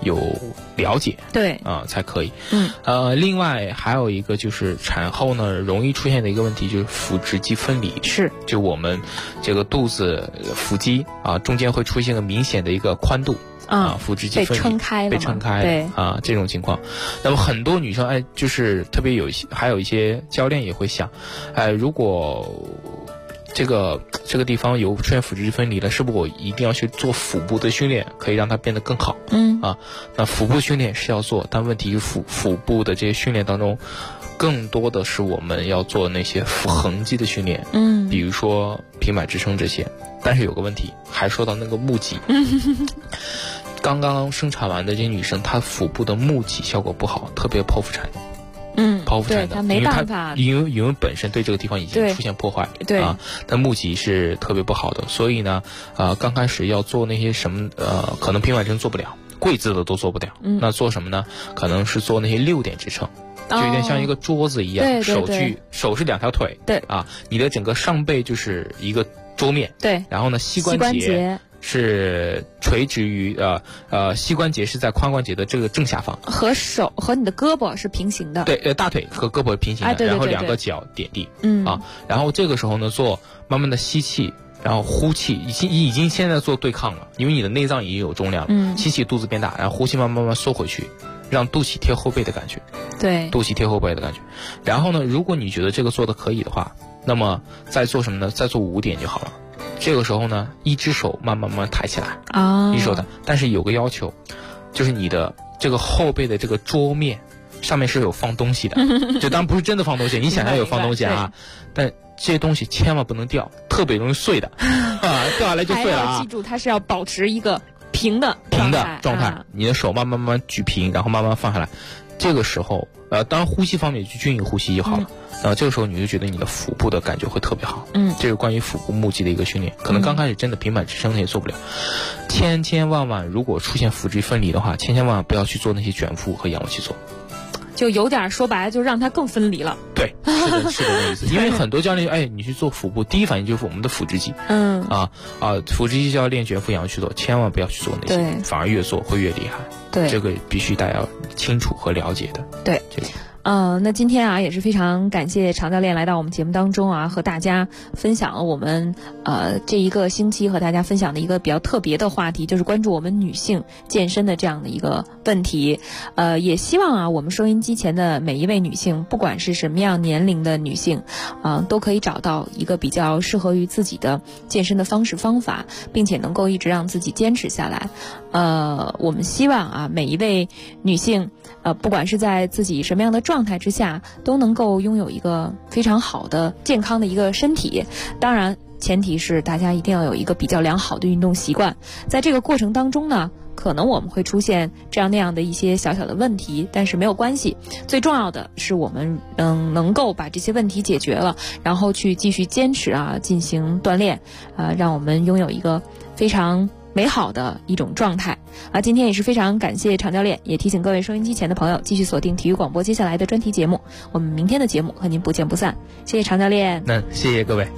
有了解， 对才可以。另外还有一个就是产后呢容易出现的一个问题就是腹直肌分离， 是就我们这个肚子腹肌中间会出现个明显的一个宽度。腹直肌分离被撑开了， 对这种情况。那么很多女生就是特别还有一些教练也会想，如果这个地方有出现腹直肌分离了，是不是我一定要去做腹部的训练，可以让它变得更好？那腹部训练是要做，但问题是腹部的这些训练当中，更多的是我们要做那些腹横肌的训练，比如说平板支撑这些。但是有个问题，还说到那个募肌。刚刚生产完的这些女生，她腹部的募肌效果不好，特别剖腹产。剖腹产的， 她没办法， 因为本身对这个地方已经出现破坏，但募肌是特别不好的。所以呢，刚开始要做那些什么，可能平板支撑做不了，跪姿的都做不了。那做什么呢？可能是做那些6点支撑。就有点像一个桌子一样，手是2条腿，你的整个上背就是一个桌面，然后呢，膝关节是垂直于膝关节是在髋关节的这个正下方， 和手和你的胳膊是平行的， 对，大腿和胳膊是平行的，然后2个脚点地，然后这个时候呢，做慢慢的吸气。然后呼气，已经现在做对抗了，因为你的内脏已经有重量了。吸气，肚子变大，然后呼气，慢慢缩回去，让肚脐贴后背的感觉。 对， 肚脐贴后背的感觉。然后呢，如果你觉得这个做的可以的话，那么再做什么呢？再做5点就好了。这个时候呢，一只手慢慢抬起来一手抬，但是有个要求，就是你的这个后背的这个桌面上面是有放东西的，就当然不是真的放东西，你想象有放东西但这些东西千万不能掉，特别容易碎的掉下来就碎了还要记住，它是要保持一个平的状态。你的手慢慢举平，然后慢慢放下来。这个时候，当然呼吸方面就均匀呼吸就好了。这个时候你就觉得你的腹部的感觉会特别好。这是关于腹部募肌的一个训练。可能刚开始真的平板支撑也做不了，千万如果出现腹直肌分离的话，千万不要去做那些卷腹和仰卧起坐。 就有点说白了，就让它更分离了。 对，是的这个意思。因为很多教练你去做腹部，第一反应就是我们的腹直肌。腹直肌就要练卷腹仰卧起坐，千万不要去做那些，反而越做会越厉害。 对， 这个必须大家要清楚和了解的。 对，那今天也是非常感谢常教练来到我们节目当中和大家分享了我们这一个星期和大家分享的一个比较特别的话题，就是关注我们女性健身的这样的一个问题。也希望我们收音机前的每一位女性，不管是什么样年龄的女性都可以找到一个比较适合于自己的健身的方式方法，并且能够一直让自己坚持下来。我们希望每一位女性不管是在自己什么样的状态之下，都能够拥有一个非常好的健康的一个身体。当然前提是大家一定要有一个比较良好的运动习惯。在这个过程当中呢，可能我们会出现这样那样的一些小小的问题，但是没有关系，最重要的是我们能够把这些问题解决了，然后去继续坚持进行锻炼，让我们拥有一个非常美好的一种状态。今天也是非常感谢常教练，也提醒各位收音机前的朋友继续锁定体育广播接下来的专题节目，我们明天的节目和您不见不散。谢谢常教练。 谢谢各位。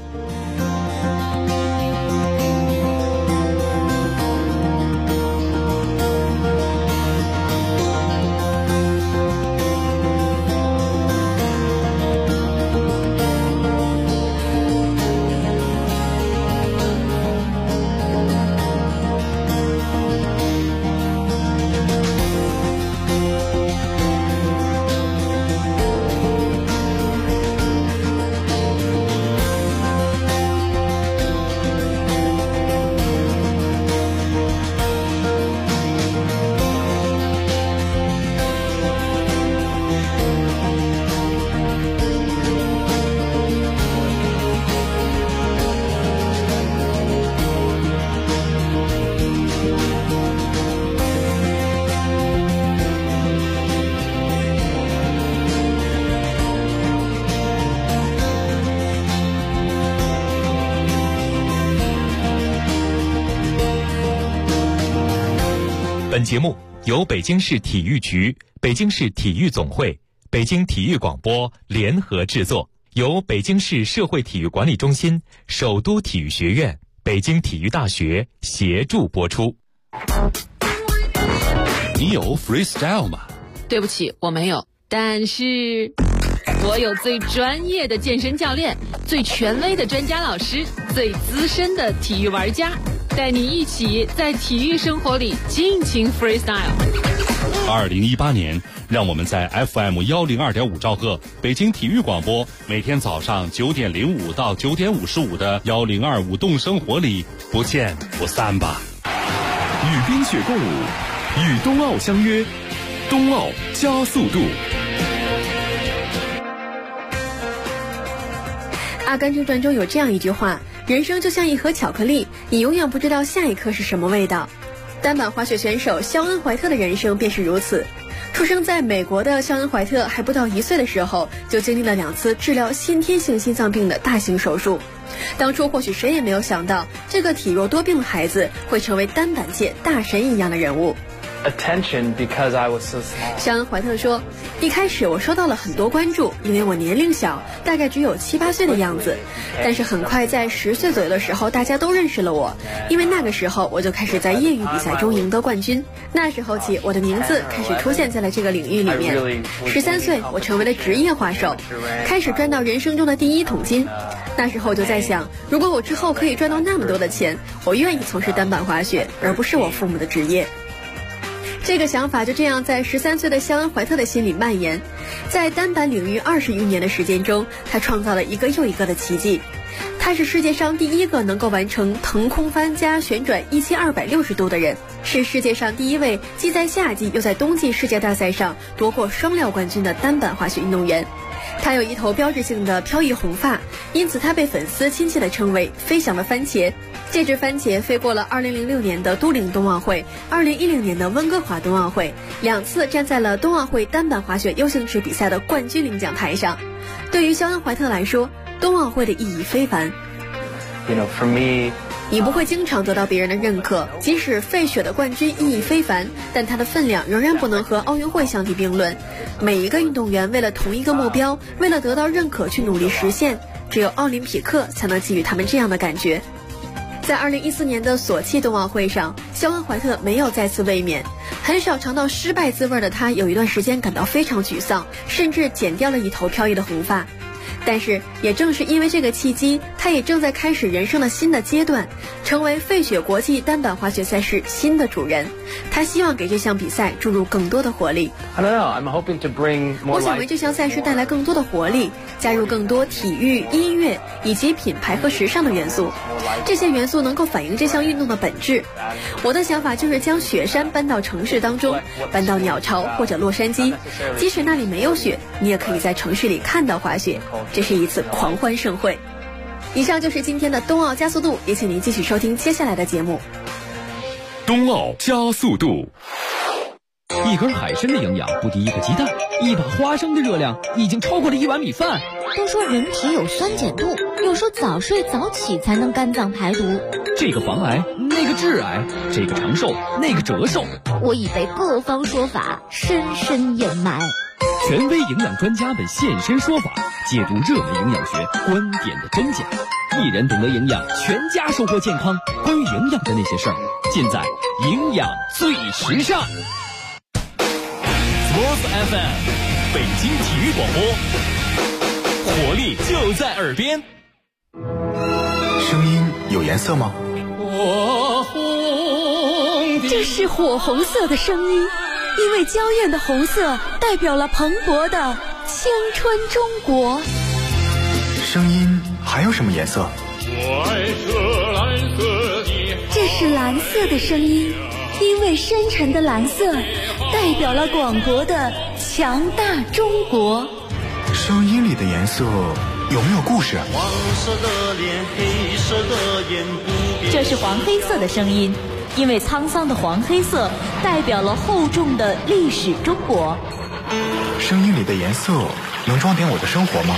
本节目由北京市体育局、北京市体育总会、北京体育广播联合制作，由北京市社会体育管理中心、首都体育学院、北京体育大学协助播出。 你有 freestyle 吗？ 对不起，我没有，但是我有最专业的健身教练，最权威的专家老师，最资深的体育玩家，带你一起在体育生活里尽情 freestyle。 2018年，让我们在 FM 102.5兆赫北京体育广播，每天早上9点05到9点55的102舞动生活里不见不散吧。 与冰雪共舞，与冬奥相约，冬奥加速度。 阿甘正传中有这样一句话：人生就像一盒巧克力，你永远不知道下一颗是什么味道。单板滑雪选手肖恩·怀特的人生便是如此。出生在美国的肖恩·怀特还不到1岁的时候，就经历了2次治疗先天性心脏病的大型手术。当初或许谁也没有想到，这个体弱多病的孩子会成为单板界大神一样的人物。肖恩·怀特说，一开始我收到了很多关注，因为我年龄小，大概只有7、8岁的样子。但是很快在10岁左右的时候，大家都认识了我，因为那个时候我就开始在业余比赛中赢得冠军。那时候起，我的名字开始出现在了这个领域里面。13岁，我成为了职业滑手，开始赚到人生中的第1桶金。那时候我就在想，如果我之后可以赚到那么多的钱，我愿意从事单板滑雪，而不是我父母的职业。这个想法就这样在13岁的肖恩·怀特的心里蔓延。在单板领域20余年的时间中，他创造了一个又一个的奇迹。他是世界上第1个能够完成腾空翻加旋转1260度的人，是世界上第1位既在夏季又在冬季世界大赛上夺过双料冠军的单板滑雪运动员。他有一头标志性的飘逸红发，因此他被粉丝亲切地称为飞翔的番茄。这只番茄飞过了2006年的都灵冬奥会、2010年的温哥华冬奥会，2次站在了冬奥会单板滑雪优胜制比赛的冠军领奖台上。对于肖恩·怀特来说，冬奥会的意义非凡。你不会经常得到别人的认可，即使费雪的冠军意义非凡，但它的分量仍然不能和奥运会相提并论。每一个运动员为了同一个目标，为了得到认可去努力实现，只有奥林匹克才能给予他们这样的感觉。在2014年的索契冬奥会上，肖恩·怀特没有再次卫冕。很少尝到失败滋味的他，有一段时间感到非常沮丧，甚至剪掉了一头飘逸的红发。但是也正是因为这个契机，他也正在开始人生的新的阶段，成为费雪国际单板滑雪赛事新的主人。他希望给这项比赛注入更多的活力。我想为这项赛事带来更多的活力，加入更多体育、音乐以及品牌和时尚的元素。这些元素能够反映这项运动的本质。我的想法就是将雪山搬到城市当中，搬到鸟巢或者洛杉矶，即使那里没有雪，你也可以在城市里看到滑雪。这是一次狂欢盛会。以上就是今天的冬奥加速度，也请您继续收听接下来的节目。 冬奥加速度。 一根海参的营养不敌一个鸡蛋，一把花生的热量已经超过了1碗米饭。 都说人体有酸碱度，又说早睡早起才能肝脏排毒。 这个防癌，那个致癌，这个长寿，那个折寿。 我已被各方说法深深掩埋。 权威营养专家们现身说法，解读热门营养学观点的真假。一人懂得营养，全家收获健康。关于营养的那些事儿，尽在营养最时尚。 Sports FM， 北京体育广播，活力就在耳边。 声音有颜色吗？ 这是火红色的声音，因为娇艳的红色代表了蓬勃的青春中国。 声音还有什么颜色？ 这是蓝色的声音，因为深沉的蓝色代表了广博的强大中国。 声音里的颜色有没有故事？ 黄色的脸，黑色的眼， 这是黄黑色的声音，因为沧桑的黄黑色代表了厚重的历史中国。 声音里的颜色能装点我的生活吗？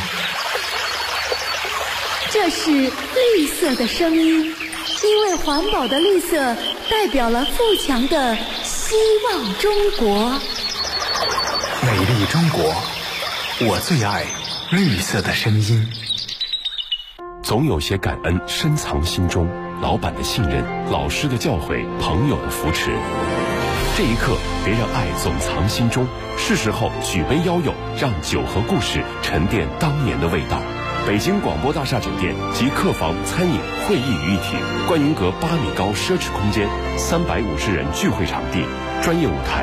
这是绿色的声音，因为环保的绿色代表了富强的希望中国。 美丽中国，我最爱绿色的声音。 总有些感恩深藏心中，老板的信任，老师的教诲，朋友的扶持。 这一刻，别让爱总藏心中，是时候举杯邀友，让酒和故事沉淀当年的味道。北京广播大厦酒店集客房、餐饮、会议于一体，观云阁8米高奢侈空间，350人聚会场地，专业舞台。